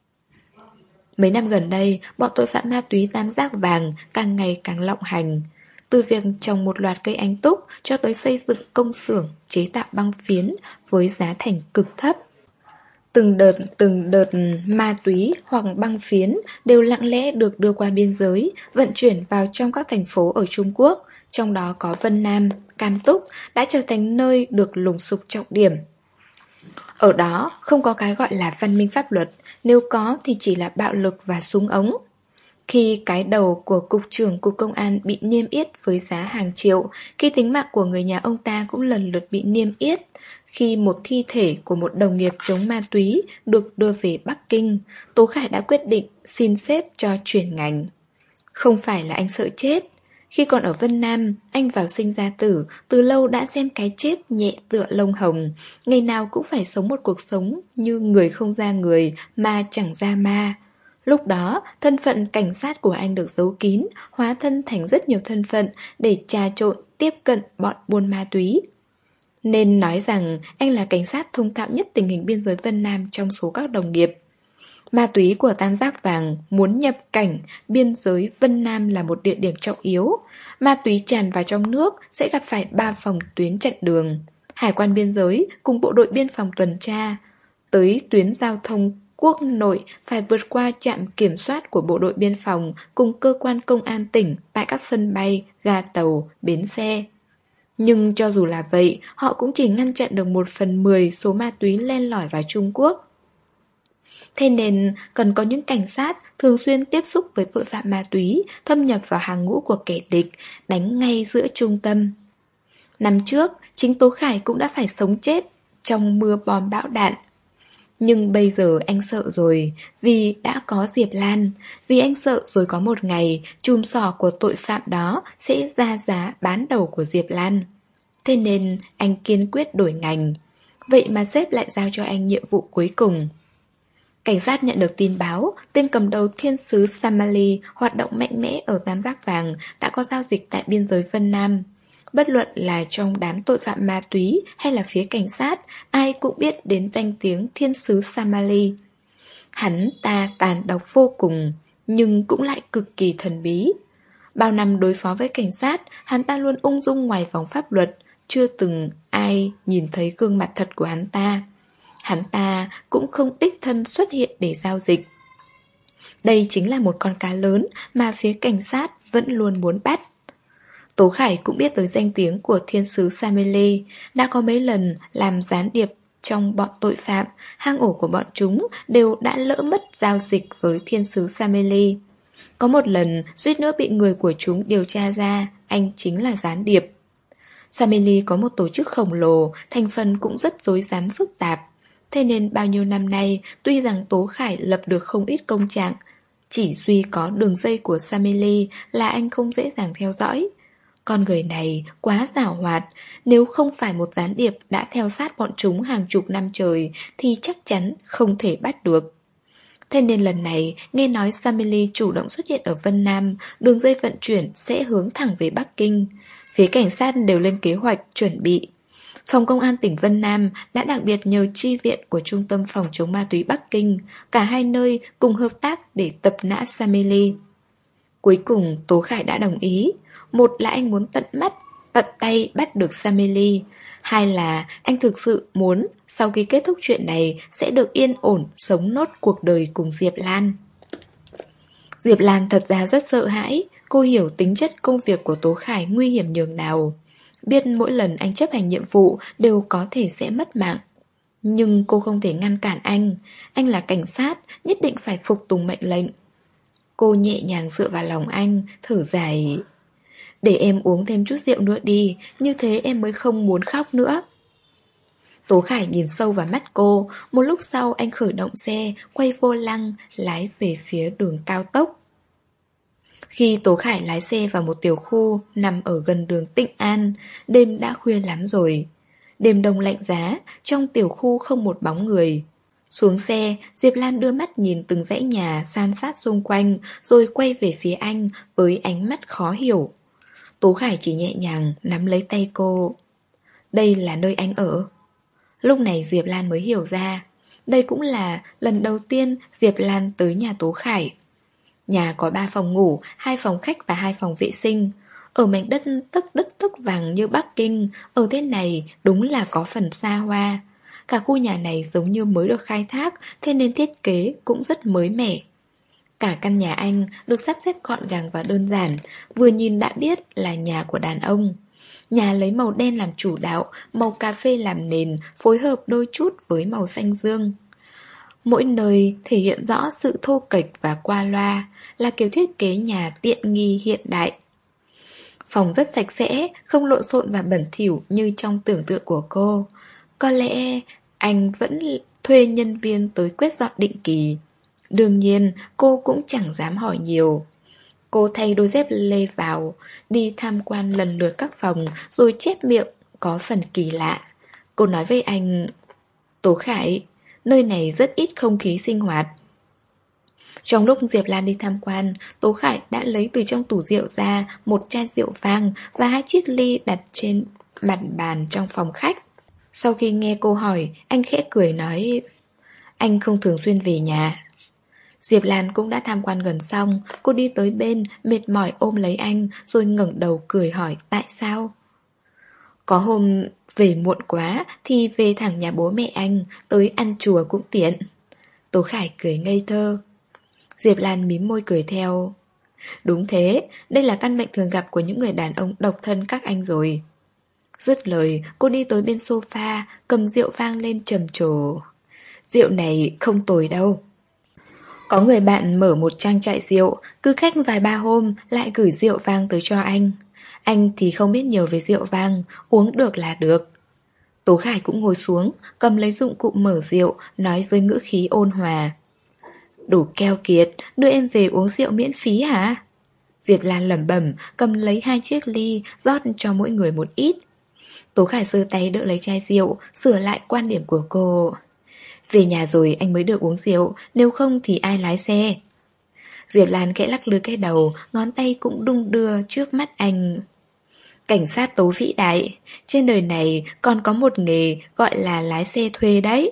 Mấy năm gần đây, bọn tội phạm ma túy tam giác vàng càng ngày càng lộng hành. Từ việc trồng một loạt cây anh túc cho tới xây dựng công xưởng chế tạo băng phiến với giá thành cực thấp. Từng đợt từng đợt ma túy hoặc băng phiến đều lặng lẽ được đưa qua biên giới, vận chuyển vào trong các thành phố ở Trung Quốc, trong đó có Vân Nam, Cam Túc đã trở thành nơi được lùng sục trọng điểm. Ở đó không có cái gọi là văn minh pháp luật, nếu có thì chỉ là bạo lực và súng ống. Khi cái đầu của cục trưởng cục công an bị niêm yết với giá hàng triệu, khi tính mạng của người nhà ông ta cũng lần lượt bị niêm yết, khi một thi thể của một đồng nghiệp chống ma túy được đưa về Bắc Kinh, Tố Khải đã quyết định xin sếp cho chuyển ngành. Không phải là anh sợ chết. Khi còn ở Vân Nam, anh vào sinh ra tử, từ lâu đã xem cái chết nhẹ tựa lông hồng. Ngày nào cũng phải sống một cuộc sống như người không ra người, ma chẳng ra ma. Lúc đó, thân phận cảnh sát của anh được giấu kín, hóa thân thành rất nhiều thân phận để trà trộn tiếp cận bọn buôn ma túy. Nên nói rằng anh là cảnh sát thông thạo nhất tình hình biên giới Vân Nam trong số các đồng nghiệp. Ma túy của tam giác vàng muốn nhập cảnh, biên giới Vân Nam là một địa điểm trọng yếu. Ma túy tràn vào trong nước sẽ gặp phải ba phòng tuyến chặn đường: hải quan biên giới cùng bộ đội biên phòng tuần tra. Tới tuyến giao thông quốc nội phải vượt qua trạm kiểm soát của bộ đội biên phòng cùng cơ quan công an tỉnh tại các sân bay, ga tàu, bến xe. Nhưng cho dù là vậy, họ cũng chỉ ngăn chặn được một phần mười số ma túy len lỏi vào Trung Quốc. Thế nên cần có những cảnh sát thường xuyên tiếp xúc với tội phạm ma túy, thâm nhập vào hàng ngũ của kẻ địch, đánh ngay giữa trung tâm. Năm trước, chính Tố Khải cũng đã phải sống chết trong mưa bom bão đạn. Nhưng bây giờ anh sợ rồi, vì đã có Diệp Lan, vì anh sợ rồi có một ngày chùm sỏ của tội phạm đó sẽ ra giá bán đầu của Diệp Lan. Thế nên anh kiên quyết đổi ngành. Vậy mà sếp lại giao cho anh nhiệm vụ cuối cùng. Cảnh sát nhận được tin báo, tên cầm đầu thiên sứ Samali hoạt động mạnh mẽ ở Tam Giác Vàng đã có giao dịch tại biên giới Vân Nam. Bất luận là trong đám tội phạm ma túy hay là phía cảnh sát, ai cũng biết đến danh tiếng thiên sứ Samali. Hắn ta tàn độc vô cùng, nhưng cũng lại cực kỳ thần bí. Bao năm đối phó với cảnh sát, hắn ta luôn ung dung ngoài vòng pháp luật, chưa từng ai nhìn thấy gương mặt thật của hắn ta. Hắn ta cũng không đích thân xuất hiện để giao dịch. Đây chính là một con cá lớn mà phía cảnh sát vẫn luôn muốn bắt. Tố Khải cũng biết tới danh tiếng của thiên sứ Samele, đã có mấy lần làm gián điệp trong bọn tội phạm, hang ổ của bọn chúng đều đã lỡ mất giao dịch với thiên sứ Samele. Có một lần suýt nữa bị người của chúng điều tra ra, anh chính là gián điệp. Samele có một tổ chức khổng lồ, thành phần cũng rất rối rắm phức tạp. Thế nên bao nhiêu năm nay, tuy rằng Tố Khải lập được không ít công trạng, chỉ duy có đường dây của Samele là anh không dễ dàng theo dõi. Con người này quá giảo hoạt, nếu không phải một gián điệp đã theo sát bọn chúng hàng chục năm trời thì chắc chắn không thể bắt được. Thế nên lần này, nghe nói Samele chủ động xuất hiện ở Vân Nam, đường dây vận chuyển sẽ hướng thẳng về Bắc Kinh. Phía cảnh sát đều lên kế hoạch chuẩn bị. Phòng công an tỉnh Vân Nam đã đặc biệt nhờ chi viện của Trung tâm phòng chống ma túy Bắc Kinh, cả hai nơi cùng hợp tác để tập nã Samele. Cuối cùng Tố Khải đã đồng ý. Một là anh muốn tận mắt, tận tay bắt được Sameli. Hai là anh thực sự muốn sau khi kết thúc chuyện này sẽ được yên ổn sống nốt cuộc đời cùng Diệp Lan. Diệp Lan thật ra rất sợ hãi. Cô hiểu tính chất công việc của Tố Khải nguy hiểm nhường nào. Biết mỗi lần anh chấp hành nhiệm vụ đều có thể sẽ mất mạng. Nhưng cô không thể ngăn cản anh. Anh là cảnh sát, nhất định phải phục tùng mệnh lệnh. Cô nhẹ nhàng dựa vào lòng anh, thở dài. Để em uống thêm chút rượu nữa đi, như thế em mới không muốn khóc nữa. Tố Khải nhìn sâu vào mắt cô. Một lúc sau anh khởi động xe, quay vô lăng, lái về phía đường cao tốc. Khi Tố Khải lái xe vào một tiểu khu nằm ở gần đường Tịnh An, đêm đã khuya lắm rồi. Đêm đông lạnh giá, trong tiểu khu không một bóng người. Xuống xe, Diệp Lan đưa mắt nhìn từng dãy nhà san sát xung quanh, rồi quay về phía anh với ánh mắt khó hiểu. Tố Khải chỉ nhẹ nhàng nắm lấy tay cô. Đây là nơi anh ở. Lúc này Diệp Lan mới hiểu ra. Đây cũng là lần đầu tiên Diệp Lan tới nhà Tố Khải. Nhà có ba phòng ngủ, hai phòng khách và hai phòng vệ sinh. Ở mảnh đất tấc đất tấc vàng như Bắc Kinh, ở thế này đúng là có phần xa hoa. Cả khu nhà này giống như mới được khai thác, thế nên thiết kế cũng rất mới mẻ. Cả căn nhà anh được sắp xếp gọn gàng và đơn giản, vừa nhìn đã biết là nhà của đàn ông. Nhà lấy màu đen làm chủ đạo, màu cà phê làm nền, phối hợp đôi chút với màu xanh dương. Mỗi nơi thể hiện rõ sự thô kệch và qua loa, là kiểu thiết kế nhà tiện nghi hiện đại. Phòng rất sạch sẽ, không lộn xộn và bẩn thỉu như trong tưởng tượng của cô. Có lẽ anh vẫn thuê nhân viên tới quét dọn định kỳ. Đương nhiên cô cũng chẳng dám hỏi nhiều. Cô thay đôi dép lê vào, đi tham quan lần lượt các phòng, rồi chép miệng có phần kỳ lạ. Cô nói với anh, Tố Khải, nơi này rất ít không khí sinh hoạt. Trong lúc Diệp Lan đi tham quan, Tố Khải đã lấy từ trong tủ rượu ra một chai rượu vang và hai chiếc ly đặt trên mặt bàn trong phòng khách. Sau khi nghe cô hỏi, anh khẽ cười nói, anh không thường xuyên về nhà. Diệp Lan cũng đã tham quan gần xong, cô đi tới bên, mệt mỏi ôm lấy anh, rồi ngẩng đầu cười hỏi tại sao. Có hôm về muộn quá thì về thẳng nhà bố mẹ anh, tới ăn chùa cũng tiện. Tố Khải cười ngây thơ. Diệp Lan mím môi cười theo. Đúng thế, đây là căn bệnh thường gặp của những người đàn ông độc thân các anh rồi. Dứt lời, cô đi tới bên sofa, cầm rượu vang lên trầm trồ. Rượu này không tồi đâu. Có người bạn mở một trang trại rượu, cứ khách vài ba hôm lại gửi rượu vang tới cho anh. Anh thì không biết nhiều về rượu vang, uống được là được. Tố Khải cũng ngồi xuống, cầm lấy dụng cụ mở rượu, nói với ngữ khí ôn hòa. Đủ keo kiệt, đưa em về uống rượu miễn phí hả? Diệp Lan lẩm bẩm, cầm lấy hai chiếc ly, rót cho mỗi người một ít. Tố Khải giơ tay đỡ lấy chai rượu, sửa lại quan điểm của cô. Về nhà rồi anh mới được uống rượu, nếu không thì ai lái xe? Diệp Lan khẽ lắc lư cái đầu, ngón tay cũng đung đưa trước mắt anh. Cảnh sát Tố vĩ đại, trên đời này còn có một nghề gọi là lái xe thuê đấy.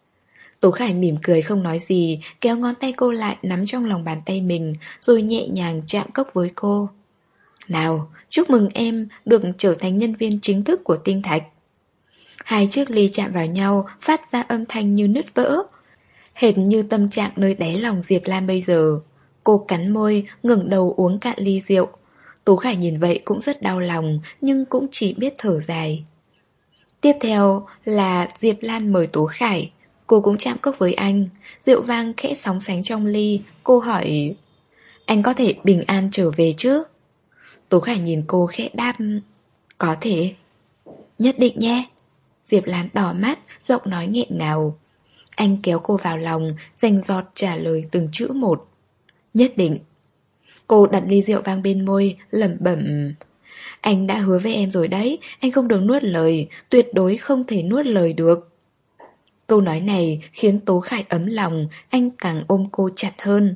Tố Khải mỉm cười không nói gì, kéo ngón tay cô lại nắm trong lòng bàn tay mình, rồi nhẹ nhàng chạm cốc với cô. Nào, chúc mừng em được trở thành nhân viên chính thức của Tinh Thạch. Hai chiếc ly chạm vào nhau, phát ra âm thanh như nứt vỡ. Hệt như tâm trạng nơi đáy lòng Diệp Lan bây giờ. Cô cắn môi, ngẩng đầu uống cạn ly rượu. Tố Khải nhìn vậy cũng rất đau lòng, nhưng cũng chỉ biết thở dài. Tiếp theo là Diệp Lan mời Tố Khải. Cô cũng chạm cốc với anh. Rượu vang khẽ sóng sánh trong ly. Cô hỏi, anh có thể bình an trở về chứ? Tố Khải nhìn cô khẽ đáp, có thể. Nhất định nhé. Diệp Lan đỏ mắt, giọng nói nghẹn ngào. Anh kéo cô vào lòng, dành giọt trả lời từng chữ một. Nhất định. Cô đặt ly rượu vang bên môi, lẩm bẩm. Anh đã hứa với em rồi đấy, anh không được nuốt lời, tuyệt đối không thể nuốt lời được. Câu nói này khiến Tố Khải ấm lòng, anh càng ôm cô chặt hơn.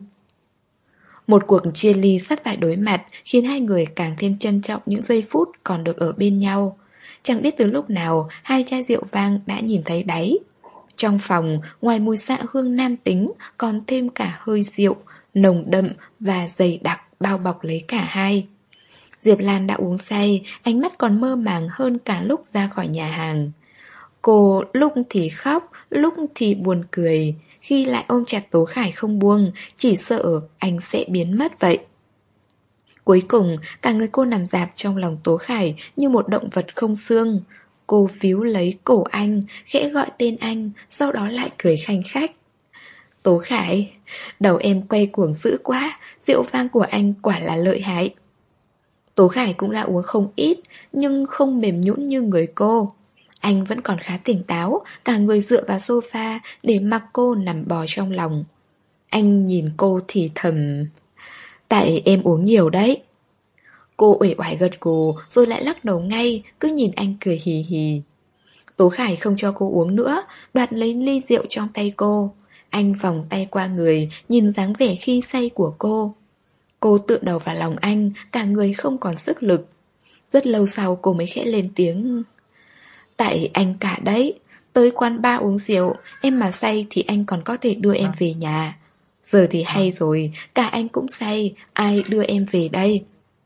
Một cuộc chia ly sắp phải đối mặt khiến hai người càng thêm trân trọng những giây phút còn được ở bên nhau. Chẳng biết từ lúc nào hai chai rượu vang đã nhìn thấy đáy. Trong phòng, ngoài mùi xạ hương nam tính còn thêm cả hơi rượu, nồng đậm và dày đặc. bao bọc lấy cả hai. Diệp Lan đã uống say, ánh mắt còn mơ màng hơn cả lúc ra khỏi nhà hàng. Cô lúc thì khóc, lúc thì buồn cười, khi lại ôm chặt Tố Khải không buông, chỉ sợ anh sẽ biến mất vậy. Cuối cùng, cả người cô nằm rạp trong lòng Tố Khải như một động vật không xương. Cô víu lấy cổ anh, khẽ gọi tên anh, sau đó lại cười khanh khách. Tố Khải, đầu em quay cuồng dữ quá, rượu vang của anh quả là lợi hại. Tố Khải cũng đã uống không ít, nhưng không mềm nhũn như người cô. Anh vẫn còn khá tỉnh táo, cả người dựa vào sofa để mặc cô nằm bò trong lòng. Anh nhìn cô thì thầm: Tại em uống nhiều đấy. Cô uể oải gật gù rồi lại lắc đầu ngay, cứ nhìn anh cười hì hì. Tố Khải không cho cô uống nữa, đoạt lấy ly rượu trong tay cô. Anh vòng tay qua người, nhìn dáng vẻ khi say của cô. Cô tựa đầu vào lòng anh, cả người không còn sức lực. Rất lâu sau cô mới khẽ lên tiếng: Tại anh cả đấy, tới quán bar uống rượu, em mà say thì anh còn có thể đưa em về nhà. Giờ thì hay rồi, cả anh cũng say, ai đưa em về đây?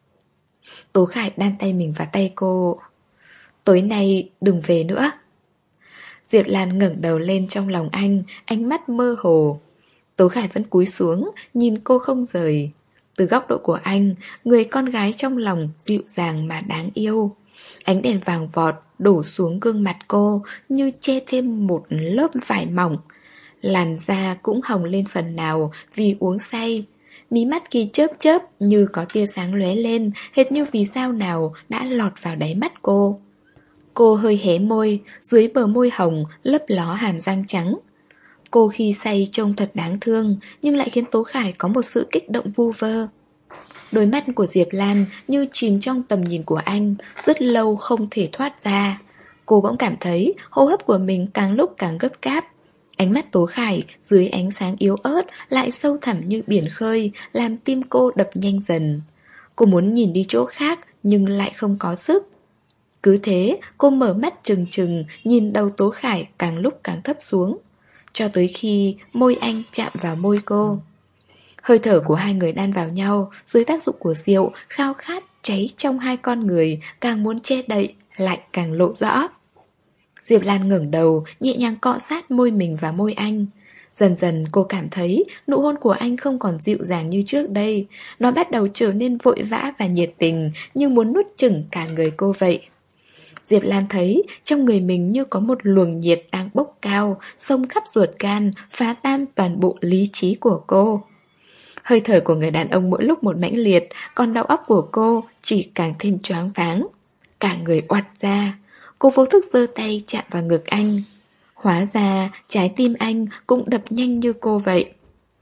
Tố Khải đan tay mình vào tay cô. Tối nay đừng về nữa. Diệp Lan ngẩng đầu lên trong lòng anh, ánh mắt mơ hồ. Tố Khải vẫn cúi xuống, nhìn cô không rời. Từ góc độ của anh, người con gái trong lòng dịu dàng mà đáng yêu. Ánh đèn vàng vọt đổ xuống gương mặt cô như che thêm một lớp vải mỏng. Làn da cũng hồng lên phần nào vì uống say. Mí mắt Kỳ chớp chớp như có tia sáng lóe lên, hệt như vì sao nào đã lọt vào đáy mắt cô. Cô hơi hé môi, dưới bờ môi hồng lấp ló hàm răng trắng. Cô khi say trông thật đáng thương, nhưng lại khiến Tố Khải có một sự kích động vu vơ. Đôi mắt của Diệp Lan như chìm trong tầm nhìn của anh, rất lâu không thể thoát ra. Cô bỗng cảm thấy hô hấp của mình càng lúc càng gấp gáp. Ánh mắt Tố Khải dưới ánh sáng yếu ớt lại sâu thẳm như biển khơi, làm tim cô đập nhanh dần. Cô muốn nhìn đi chỗ khác nhưng lại không có sức. Cứ thế, cô mở mắt trừng trừng, nhìn đầu Tố Khải càng lúc càng thấp xuống, cho tới khi môi anh chạm vào môi cô. Hơi thở của hai người đan vào nhau, dưới tác dụng của rượu, khao khát cháy trong hai con người, càng muốn che đậy, lại càng lộ rõ. Diệp Lan ngẩng đầu, nhẹ nhàng cọ sát môi mình vào môi anh. Dần dần cô cảm thấy nụ hôn của anh không còn dịu dàng như trước đây. Nó bắt đầu trở nên vội vã và nhiệt tình, như muốn nuốt chửng cả người cô vậy. Diệp Lan thấy trong người mình như có một luồng nhiệt đang bốc cao, xông khắp ruột gan, phá tan toàn bộ lý trí của cô. Hơi thở của người đàn ông mỗi lúc một mãnh liệt, còn đầu óc của cô chỉ càng thêm choáng váng. Cả người oặt ra, cô vô thức giơ tay chạm vào ngực anh. Hóa ra trái tim anh cũng đập nhanh như cô vậy.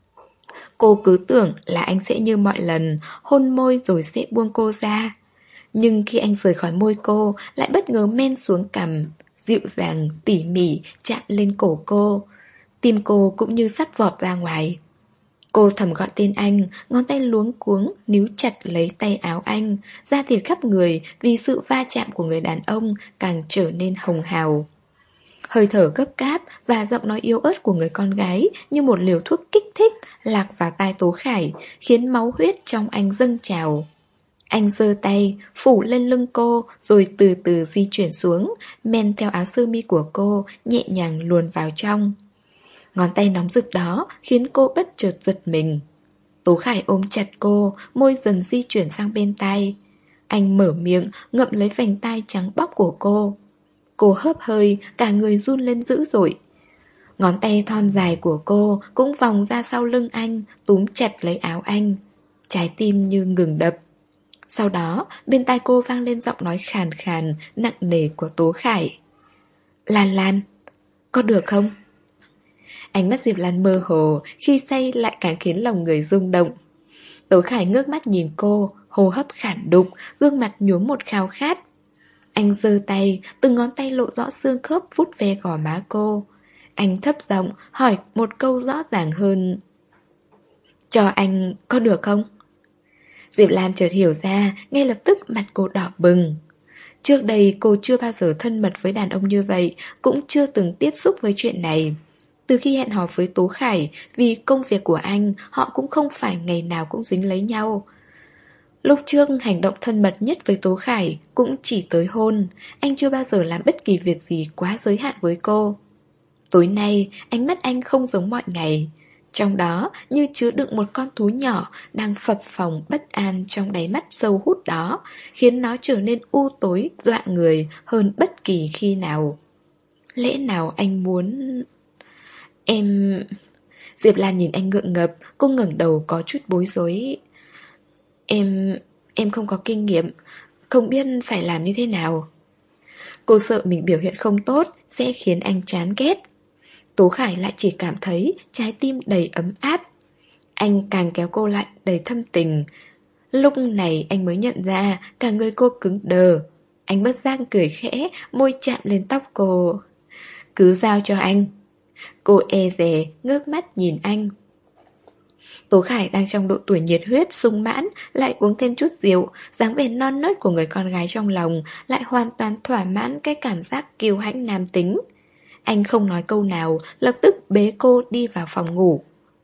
Cô cứ tưởng là anh sẽ như mọi lần, hôn môi rồi sẽ buông cô ra. Nhưng khi anh rời khỏi môi cô, lại bất ngờ men xuống cằm, dịu dàng, tỉ mỉ chạm lên cổ cô. Tim cô cũng như sắp vọt ra ngoài. Cô thầm gọi tên anh, ngón tay luống cuống níu chặt lấy tay áo anh, da thịt khắp người vì sự va chạm của người đàn ông càng trở nên hồng hào. Hơi thở gấp gáp và giọng nói yếu ớt của người con gái như một liều thuốc kích thích lạc vào tai Tố Khải, khiến máu huyết trong anh dâng trào. Anh giơ tay, phủ lên lưng cô rồi từ từ di chuyển xuống, men theo áo sơ mi của cô, nhẹ nhàng luồn vào trong. Ngón tay nóng rực đó khiến cô bất chợt giật mình. Tố Khải ôm chặt cô, môi dần di chuyển sang bên tai. Anh mở miệng, ngậm lấy vành tai trắng bóc của cô. Cô hớp hơi, cả người run lên dữ dội. Ngón tay thon dài của cô cũng vòng ra sau lưng anh, túm chặt lấy áo anh. Trái tim như ngừng đập. Sau đó, bên tai cô vang lên giọng nói khàn khàn, nặng nề của Tố Khải. Lan Lan, có được không? Ánh mắt Diệp Lan mơ hồ, khi say lại càng khiến lòng người rung động. Tố Khải ngước mắt nhìn cô, hô hấp khản đục, gương mặt nhuốm một khao khát. Anh giơ tay, từng ngón tay lộ rõ xương khớp vuốt ve gò má cô. Anh thấp giọng hỏi một câu rõ ràng hơn. Cho anh có được không? Diệp Lan chợt hiểu ra, ngay lập tức mặt cô đỏ bừng. Trước đây cô chưa bao giờ thân mật với đàn ông như vậy, cũng chưa từng tiếp xúc với chuyện này. Từ khi hẹn hò với Tố Khải, vì công việc của anh, họ cũng không phải ngày nào cũng dính lấy nhau. Lúc trước hành động thân mật nhất với Tố Khải cũng chỉ tới hôn. Anh chưa bao giờ làm bất kỳ việc gì quá giới hạn với cô. Tối nay, ánh mắt anh không giống mọi ngày. Trong đó như chứa đựng một con thú nhỏ đang phập phồng bất an trong đáy mắt sâu hút đó, khiến nó trở nên u tối dọa người hơn bất kỳ khi nào. Lẽ nào anh muốn... Em... Diệp Lan nhìn anh ngượng ngập, cô ngẩng đầu có chút bối rối. Em... em không có kinh nghiệm, không biết phải làm như thế nào. Cô sợ mình biểu hiện không tốt sẽ khiến anh chán ghét. Tố Khải lại chỉ cảm thấy trái tim đầy ấm áp. Anh càng kéo cô lại đầy thâm tình. Lúc này anh mới nhận ra cả người cô cứng đờ. Anh bất giác cười khẽ, môi chạm lên tóc cô. Cứ giao cho anh. Cô e dè ngước mắt nhìn anh. Tố Khải đang trong độ tuổi nhiệt huyết sung mãn, lại uống thêm chút rượu, dáng vẻ non nớt của người con gái trong lòng lại hoàn toàn thỏa mãn cái cảm giác kiêu hãnh nam tính. Anh không nói câu nào, lập tức bế cô đi vào phòng ngủ.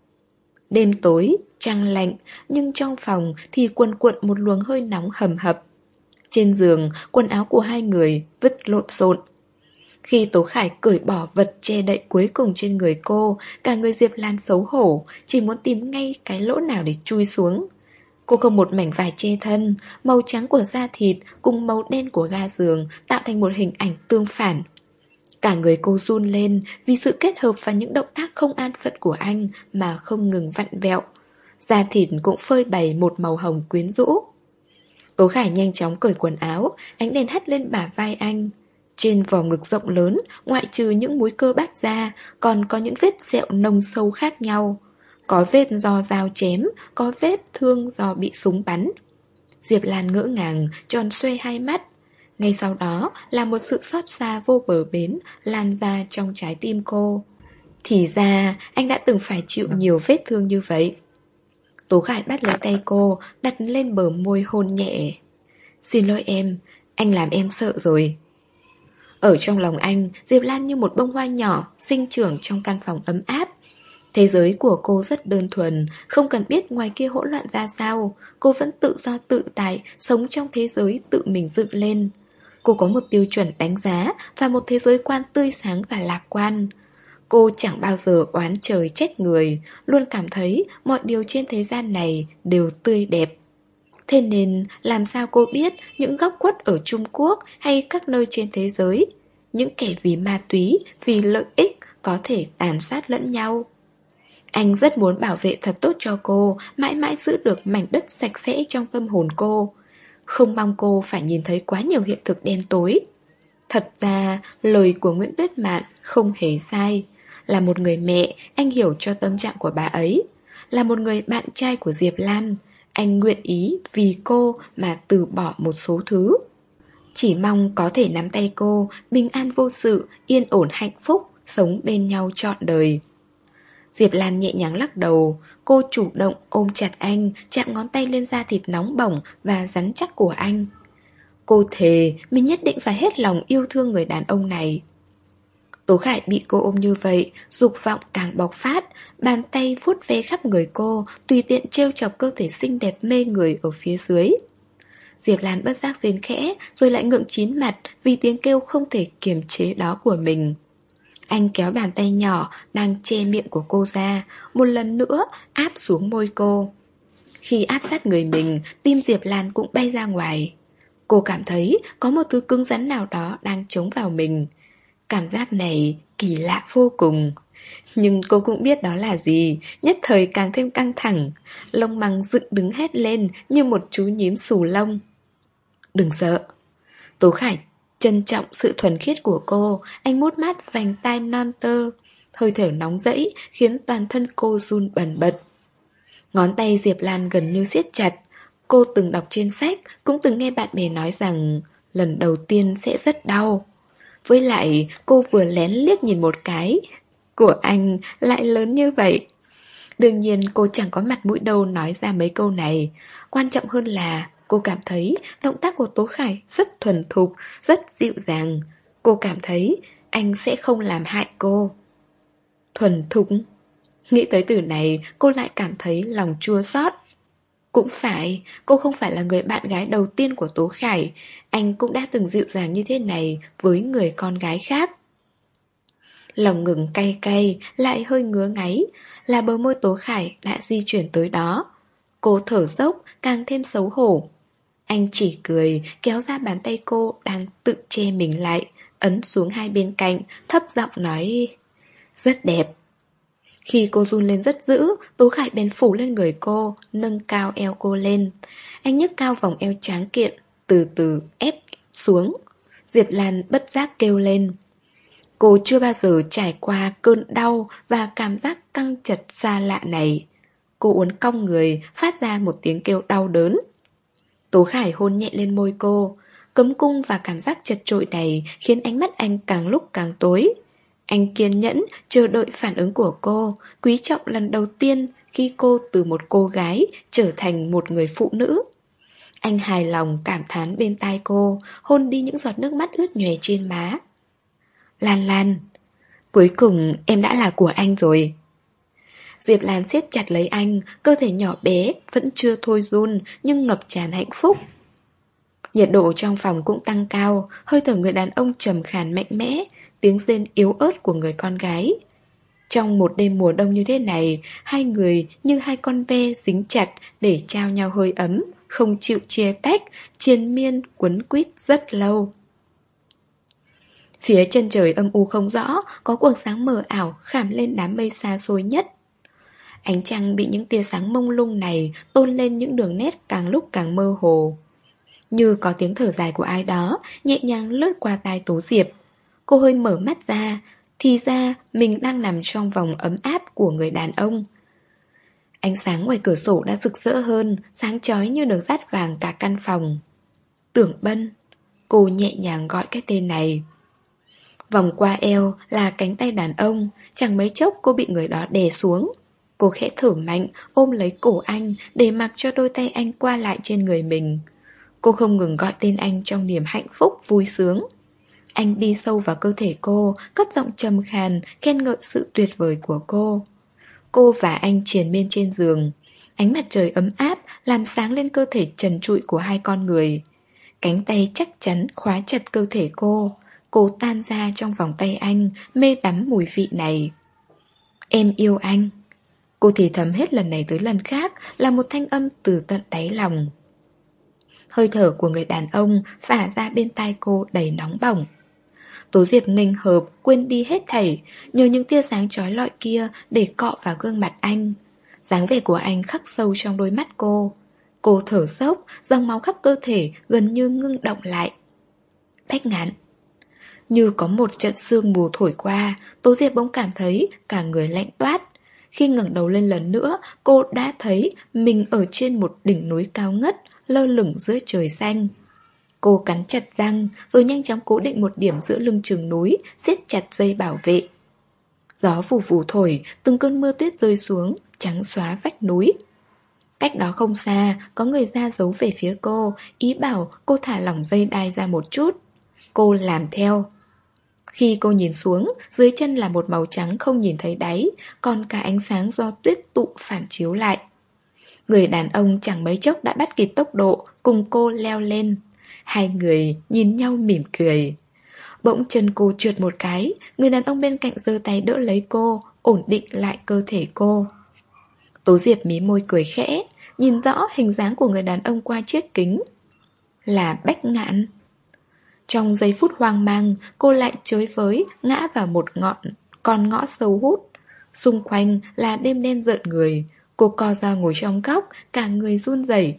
Đêm tối, trăng lạnh, nhưng trong phòng thì cuồn cuộn một luồng hơi nóng hầm hập. Trên giường, quần áo của hai người vứt lộn xộn. Khi Tố Khải cởi bỏ vật che đậy cuối cùng trên người cô, cả người Diệp Lan xấu hổ, chỉ muốn tìm ngay cái lỗ nào để chui xuống. Cô không một mảnh vải che thân, màu trắng của da thịt cùng màu đen của ga giường tạo thành một hình ảnh tương phản. Cả người cô run lên vì sự kết hợp và những động tác không an phận của anh mà không ngừng vặn vẹo. Da thịt cũng phơi bày một màu hồng quyến rũ. Tố Khải nhanh chóng cởi quần áo, ánh đèn hắt lên bả vai anh. Trên vỏ ngực rộng lớn, ngoại trừ những múi cơ bắp ra, còn có những vết sẹo nông sâu khác nhau. Có vết do dao chém, có vết thương do bị súng bắn. Diệp Lan ngỡ ngàng, tròn xoe hai mắt. Ngay sau đó là một sự xót xa vô bờ bến lan ra trong trái tim cô. Thì ra anh đã từng phải chịu nhiều vết thương như vậy. Tố Khải bắt lấy tay cô, đặt lên bờ môi hôn nhẹ. Xin lỗi em, anh làm em sợ rồi. Ở trong lòng anh, Diệp Lan như một bông hoa nhỏ sinh trưởng trong căn phòng ấm áp. Thế giới của cô rất đơn thuần, không cần biết ngoài kia hỗn loạn ra sao, cô vẫn tự do tự tại, sống trong thế giới tự mình dựng lên. Cô có một tiêu chuẩn đánh giá và một thế giới quan tươi sáng và lạc quan. Cô chẳng bao giờ oán trời trách người, luôn cảm thấy mọi điều trên thế gian này đều tươi đẹp. Thế nên làm sao cô biết những góc khuất ở Trung Quốc hay các nơi trên thế giới, những kẻ vì ma túy, vì lợi ích có thể tàn sát lẫn nhau. Anh rất muốn bảo vệ thật tốt cho cô, mãi mãi giữ được mảnh đất sạch sẽ trong tâm hồn cô. Không mong cô phải nhìn thấy quá nhiều hiện thực đen tối. Thật ra, lời của Nguyễn Tuyết Mạn không hề sai. Là một người mẹ, anh hiểu cho tâm trạng của bà ấy. Là một người bạn trai của Diệp Lan, anh nguyện ý vì cô mà từ bỏ một số thứ. Chỉ mong có thể nắm tay cô, bình an vô sự, yên ổn hạnh phúc, sống bên nhau trọn đời. Diệp Lan nhẹ nhàng lắc đầu, cô chủ động ôm chặt anh, chạm ngón tay lên da thịt nóng bỏng và rắn chắc của anh. Cô thề mình nhất định phải hết lòng yêu thương người đàn ông này. Tố Khải bị cô ôm như vậy, dục vọng càng bộc phát, bàn tay vuốt ve khắp người cô, tùy tiện trêu chọc cơ thể xinh đẹp mê người ở phía dưới. Diệp Lan bất giác rên khẽ, rồi lại ngượng chín mặt vì tiếng kêu không thể kiềm chế đó của mình. Anh kéo bàn tay nhỏ đang che miệng của cô ra, một lần nữa áp xuống môi cô. Khi áp sát người mình, tim Diệp Lan cũng bay ra ngoài. Cô cảm thấy có một thứ cứng rắn nào đó đang chống vào mình. Cảm giác này kỳ lạ vô cùng. Nhưng cô cũng biết đó là gì, nhất thời càng thêm căng thẳng. Lông măng dựng đứng hét lên như một chú nhím xù lông. Đừng sợ. Tố Khải trân trọng sự thuần khiết của cô, anh mút mát vành tai non tơ. Hơi thở nóng rẫy khiến toàn thân cô run bần bật. Ngón tay Diệp Lan gần như siết chặt. Cô từng đọc trên sách, cũng từng nghe bạn bè nói rằng lần đầu tiên sẽ rất đau. Với lại cô vừa lén liếc nhìn một cái, của anh lại lớn như vậy. Đương nhiên cô chẳng có mặt mũi đâu nói ra mấy câu này. Quan trọng hơn là cô cảm thấy động tác của Tố Khải rất thuần thục, rất dịu dàng. Cô cảm thấy anh sẽ không làm hại cô. Thuần thục. Nghĩ tới từ này cô lại cảm thấy lòng chua xót. Cũng phải, cô không phải là người bạn gái đầu tiên của Tố Khải. Anh cũng đã từng dịu dàng như thế này với người con gái khác. Lòng ngừng cay cay, lại hơi ngứa ngáy, là bờ môi Tố Khải đã di chuyển tới đó. Cô thở dốc, càng thêm xấu hổ. Anh chỉ cười, kéo ra bàn tay cô đang tự che mình lại, ấn xuống hai bên cạnh, thấp giọng nói: rất đẹp. Khi cô run lên rất dữ, Tố Khải bèn phủ lên người cô, nâng cao eo cô lên. Anh nhấc cao vòng eo tráng kiện, từ từ ép xuống. Diệp Lan bất giác kêu lên. Cô chưa bao giờ trải qua cơn đau và cảm giác căng chặt xa lạ này. Cô uốn cong người, phát ra một tiếng kêu đau đớn. Tố Khải hôn nhẹ lên môi cô. Cấm cung và cảm giác chật chội này khiến ánh mắt anh càng lúc càng tối. Anh kiên nhẫn chờ đợi phản ứng của cô, quý trọng lần đầu tiên khi cô từ một cô gái trở thành một người phụ nữ. Anh hài lòng cảm thán bên tai cô, hôn đi những giọt nước mắt ướt nhòe trên má. Lan Lan, cuối cùng em đã là của anh rồi. Diệp Lan siết chặt lấy anh, cơ thể nhỏ bé vẫn chưa thôi run nhưng ngập tràn hạnh phúc. Nhiệt độ trong phòng cũng tăng cao, hơi thở người đàn ông trầm khàn mạnh mẽ, tiếng rên yếu ớt của người con gái. Trong một đêm mùa đông như thế này, hai người như hai con ve dính chặt để trao nhau hơi ấm, không chịu chia tách, triền miên quấn quýt rất lâu. Phía chân trời âm u không rõ, có quầng sáng mờ ảo khảm lên đám mây xa xôi nhất. Ánh trăng bị những tia sáng mông lung này tôn lên những đường nét càng lúc càng mơ hồ. Như có tiếng thở dài của ai đó nhẹ nhàng lướt qua tai Tố Diệp. Cô hơi mở mắt ra, thì ra mình đang nằm trong vòng ấm áp của người đàn ông. Ánh sáng ngoài cửa sổ đã rực rỡ hơn, sáng chói như được dát vàng cả căn phòng. Tưởng Bân, cô nhẹ nhàng gọi cái tên này. Vòng qua eo là cánh tay đàn ông, chẳng mấy chốc cô bị người đó đè xuống. Cô khẽ thở mạnh, ôm lấy cổ anh để mặc cho đôi tay anh qua lại trên người mình. Cô không ngừng gọi tên anh trong niềm hạnh phúc vui sướng. Anh đi sâu vào cơ thể cô, cất giọng trầm khàn, khen ngợi sự tuyệt vời của cô. Cô và anh triền miên trên giường. Ánh mặt trời ấm áp làm sáng lên cơ thể trần trụi của hai con người. Cánh tay chắc chắn khóa chặt cơ thể cô. Cô tan ra trong vòng tay anh, mê đắm mùi vị này. Em yêu anh. Cô thì thầm hết lần này tới lần khác là một thanh âm từ tận đáy lòng. Hơi thở của người đàn ông phả ra bên tai cô đầy nóng bỏng. Tố Diệp nghênh hợp, quên đi hết thảy, nhờ những tia sáng chói lọi kia để cọ vào gương mặt anh. Dáng vẻ của anh khắc sâu trong đôi mắt cô. Cô thở dốc, dòng máu khắp cơ thể gần như ngưng động lại. Bách Ngạn. Như có một trận sương mù thổi qua, Tố Diệp bỗng cảm thấy cả người lạnh toát. Khi ngẩng đầu lên lần nữa, cô đã thấy mình ở trên một đỉnh núi cao ngất, lơ lửng giữa trời xanh. Cô cắn chặt răng, rồi nhanh chóng cố định một điểm giữa lưng chừng núi, siết chặt dây bảo vệ. Gió phù phù thổi, từng cơn mưa tuyết rơi xuống, trắng xóa vách núi. Cách đó không xa, có người ra dấu về phía cô, ý bảo cô thả lỏng dây đai ra một chút. Cô làm theo. Khi cô nhìn xuống, dưới chân là một màu trắng không nhìn thấy đáy, còn cả ánh sáng do tuyết tụ phản chiếu lại. Người đàn ông chẳng mấy chốc đã bắt kịp tốc độ, cùng cô leo lên. Hai người nhìn nhau mỉm cười. Bỗng chân cô trượt một cái, người đàn ông bên cạnh giơ tay đỡ lấy cô, ổn định lại cơ thể cô. Tố Diệp mí môi cười khẽ, nhìn rõ hình dáng của người đàn ông qua chiếc kính. Là Bách Ngạn. Trong giây phút hoang mang, cô lại chới với ngã vào một ngọn con ngõ sâu hút. Xung quanh là đêm đen rợn người. Cô co ra ngồi trong góc, cả người run rẩy.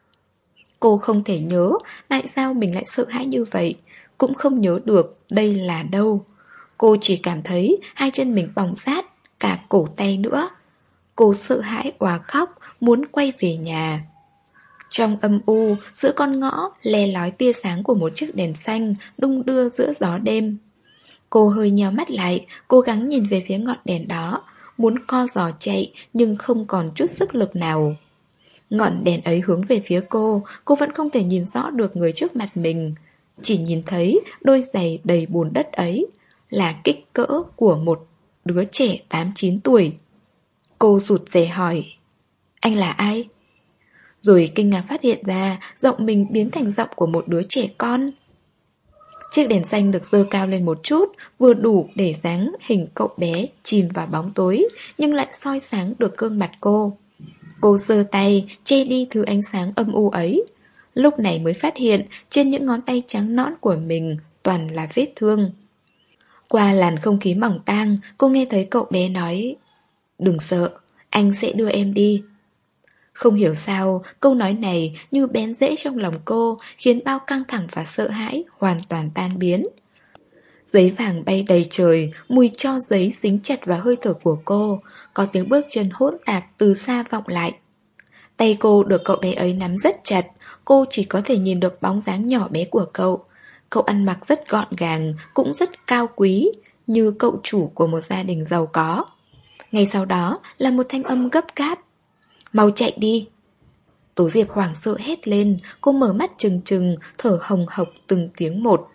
Cô không thể nhớ tại sao mình lại sợ hãi như vậy, cũng không nhớ được đây là đâu. Cô chỉ cảm thấy hai chân mình bỏng rát, cả cổ tay nữa. Cô sợ hãi òa khóc, muốn quay về nhà. Trong âm u, giữa con ngõ le lói tia sáng của một chiếc đèn xanh đung đưa giữa gió đêm. Cô hơi nheo mắt lại, cố gắng nhìn về phía ngọn đèn đó, muốn co giò chạy nhưng không còn chút sức lực nào. Ngọn đèn ấy hướng về phía cô, cô vẫn không thể nhìn rõ được người trước mặt mình. Chỉ nhìn thấy đôi giày đầy bùn đất ấy, là kích cỡ của một đứa trẻ tám chín tuổi. Cô rụt rè hỏi, anh là ai? rồi kinh ngạc phát hiện ra giọng mình biến thành giọng của một đứa trẻ con. Chiếc đèn xanh được giơ cao lên một chút, vừa đủ để dáng hình cậu bé chìm vào bóng tối, nhưng lại soi sáng được gương mặt cô. Cô giơ tay che đi thứ ánh sáng âm u ấy. Lúc này mới phát hiện trên những ngón tay trắng nõn của mình toàn là vết thương. Qua làn không khí mỏng tang, cô nghe thấy cậu bé nói: "Đừng sợ, anh sẽ đưa em đi." Không hiểu sao, câu nói này như bén rễ trong lòng cô, khiến bao căng thẳng và sợ hãi hoàn toàn tan biến. Giấy vàng bay đầy trời, mùi tro giấy dính chặt vào hơi thở của cô, có tiếng bước chân hỗn tạp từ xa vọng lại. Tay cô được cậu bé ấy nắm rất chặt, cô chỉ có thể nhìn được bóng dáng nhỏ bé của cậu. Cậu ăn mặc rất gọn gàng, cũng rất cao quý, như cậu chủ của một gia đình giàu có. Ngay sau đó là một thanh âm gấp gáp: "Mau chạy đi!" Tố Diệp hoảng sợ hét lên, cô mở mắt trừng trừng, thở hồng hộc từng tiếng một.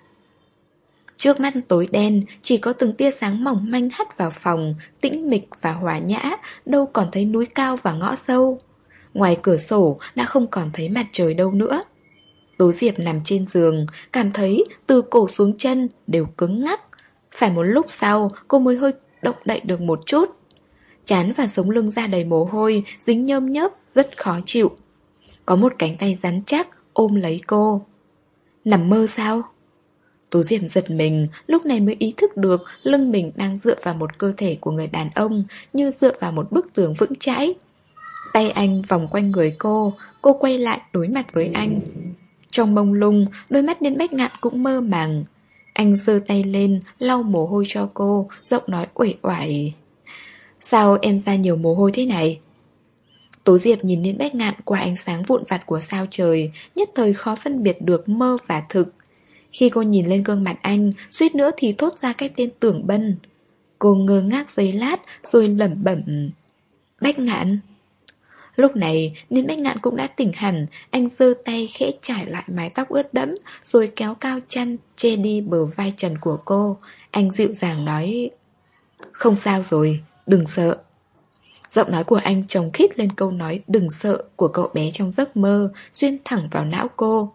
Trước mắt tối đen, chỉ có từng tia sáng mỏng manh hắt vào phòng, tĩnh mịch và hòa nhã, đâu còn thấy núi cao và ngõ sâu. Ngoài cửa sổ đã không còn thấy mặt trời đâu nữa. Tố Diệp nằm trên giường, cảm thấy từ cổ xuống chân đều cứng ngắc. Phải một lúc sau, cô mới hơi động đậy được một chút. Trán và sống lưng ra đầy mồ hôi, dính nhơm nhớp, rất khó chịu. Có một cánh tay rắn chắc ôm lấy cô. Nằm mơ sao? Tố Diệp giật mình, lúc này mới ý thức được lưng mình đang dựa vào một cơ thể của người đàn ông, như dựa vào một bức tường vững chãi. Tay anh vòng quanh người cô, cô quay lại đối mặt với anh. Trong mông lung, đôi mắt Niên Bách Ngạn cũng mơ màng. Anh giơ tay lên, lau mồ hôi cho cô, giọng nói uể oải: "Sao em ra nhiều mồ hôi thế này?" Tố Diệp nhìn Niên Bách Ngạn qua ánh sáng vụn vặt của sao trời, nhất thời khó phân biệt được mơ và thực. Khi cô nhìn lên gương mặt anh, suýt nữa thì thốt ra cái tên Tưởng Bân. Cô ngơ ngác giây lát, rồi lẩm bẩm: "Bách Ngạn." Lúc này, Niên Bách Ngạn cũng đã tỉnh hẳn. Anh giơ tay khẽ trải lại mái tóc ướt đẫm, rồi kéo cao chăn che đi bờ vai trần của cô. Anh dịu dàng nói: "Không sao rồi, đừng sợ." Giọng nói của anh chồng khít lên câu nói "đừng sợ" của cậu bé trong giấc mơ, xuyên thẳng vào não cô.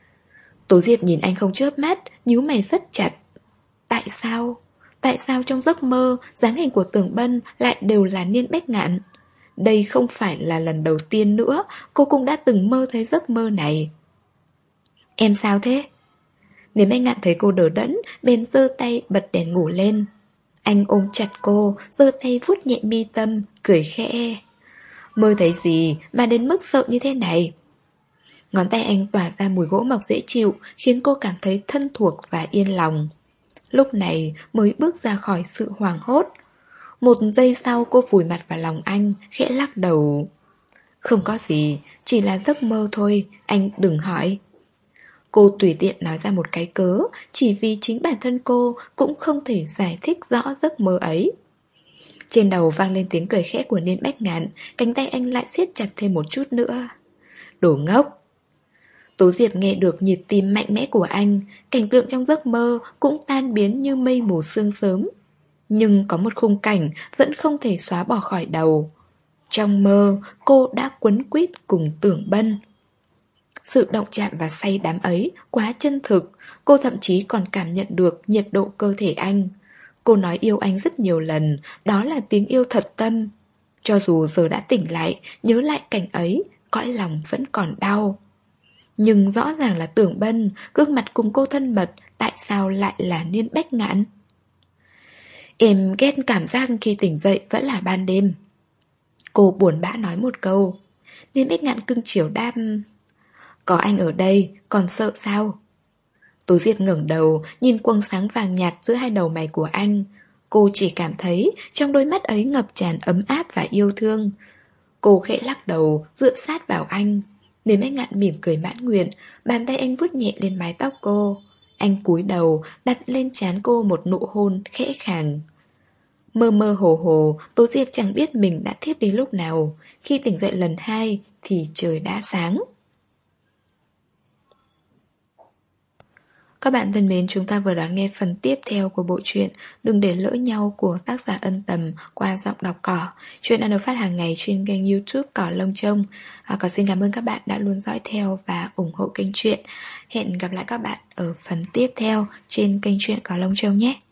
Tố Diệp nhìn anh không chớp mắt, nhíu mày rất chặt. Tại sao? Tại sao trong giấc mơ, dáng hình của Tưởng Bân lại đều là Niên Bách Ngạn? Đây không phải là lần đầu tiên nữa, cô cũng đã từng mơ thấy giấc mơ này. "Em sao thế?" Niên Bách Ngạn thấy cô đờ đẫn, bèn giơ tay bật đèn ngủ lên. Anh ôm chặt cô, giơ tay vuốt nhẹ mi tâm, cười khẽ: "Mơ thấy gì mà đến mức sợ như thế này?" Ngón tay anh tỏa ra mùi gỗ mọc dễ chịu, khiến cô cảm thấy thân thuộc và yên lòng. Lúc này mới bước ra khỏi sự hoảng hốt. Một giây sau cô vùi mặt vào lòng anh, khẽ lắc đầu: "Không có gì, chỉ là giấc mơ thôi, anh đừng hỏi." Cô tùy tiện nói ra một cái cớ, chỉ vì chính bản thân cô cũng không thể giải thích rõ giấc mơ ấy. Trên đầu vang lên tiếng cười khẽ của Niên Bách Ngạn, cánh tay anh lại siết chặt thêm một chút nữa. "Đồ ngốc!" Tố Diệp nghe được nhịp tim mạnh mẽ của anh, cảnh tượng trong giấc mơ cũng tan biến như mây mù sương sớm. Nhưng có một khung cảnh vẫn không thể xóa bỏ khỏi đầu. Trong mơ, cô đã quấn quýt cùng Tưởng Bân. Sự động chạm và say đắm ấy quá chân thực, cô thậm chí còn cảm nhận được nhiệt độ cơ thể anh. Cô nói yêu anh rất nhiều lần, đó là tiếng yêu thật tâm. Cho dù giờ đã tỉnh lại, nhớ lại cảnh ấy, cõi lòng vẫn còn đau. Nhưng rõ ràng là Tưởng Bân, gương mặt cùng cô thân mật, tại sao lại là Niên Bách Ngạn? Em ghét cảm giác khi tỉnh dậy vẫn là ban đêm. Cô buồn bã nói một câu. Niên Bách Ngạn cưng chiều đáp: "Có anh ở đây, còn sợ sao?" Tố Diệp ngẩng đầu, nhìn quầng sáng vàng nhạt giữa hai đầu mày của anh. Cô chỉ cảm thấy trong đôi mắt ấy ngập tràn ấm áp và yêu thương. Cô khẽ lắc đầu, dựa sát vào anh. Niên Bách Ngạn mỉm cười mãn nguyện, bàn tay anh vuốt nhẹ lên mái tóc cô. Anh cúi đầu, đặt lên trán cô một nụ hôn khẽ khàng. Mơ mơ hồ hồ, Tố Diệp chẳng biết mình đã thiếp đi lúc nào. Khi tỉnh dậy lần hai thì trời đã sáng. Các bạn thân mến, chúng ta vừa đón nghe phần tiếp theo của bộ truyện Đừng để lỡ nhau của tác giả Ân Tầm qua giọng đọc Cỏ. Chuyện đang được phát hàng ngày trên kênh YouTube Cỏ Lông Trông. à, Cỏ xin cảm ơn các bạn đã luôn dõi theo và ủng hộ kênh truyện. Hẹn gặp lại các bạn ở phần tiếp theo trên kênh truyện Cỏ Lông Trông nhé.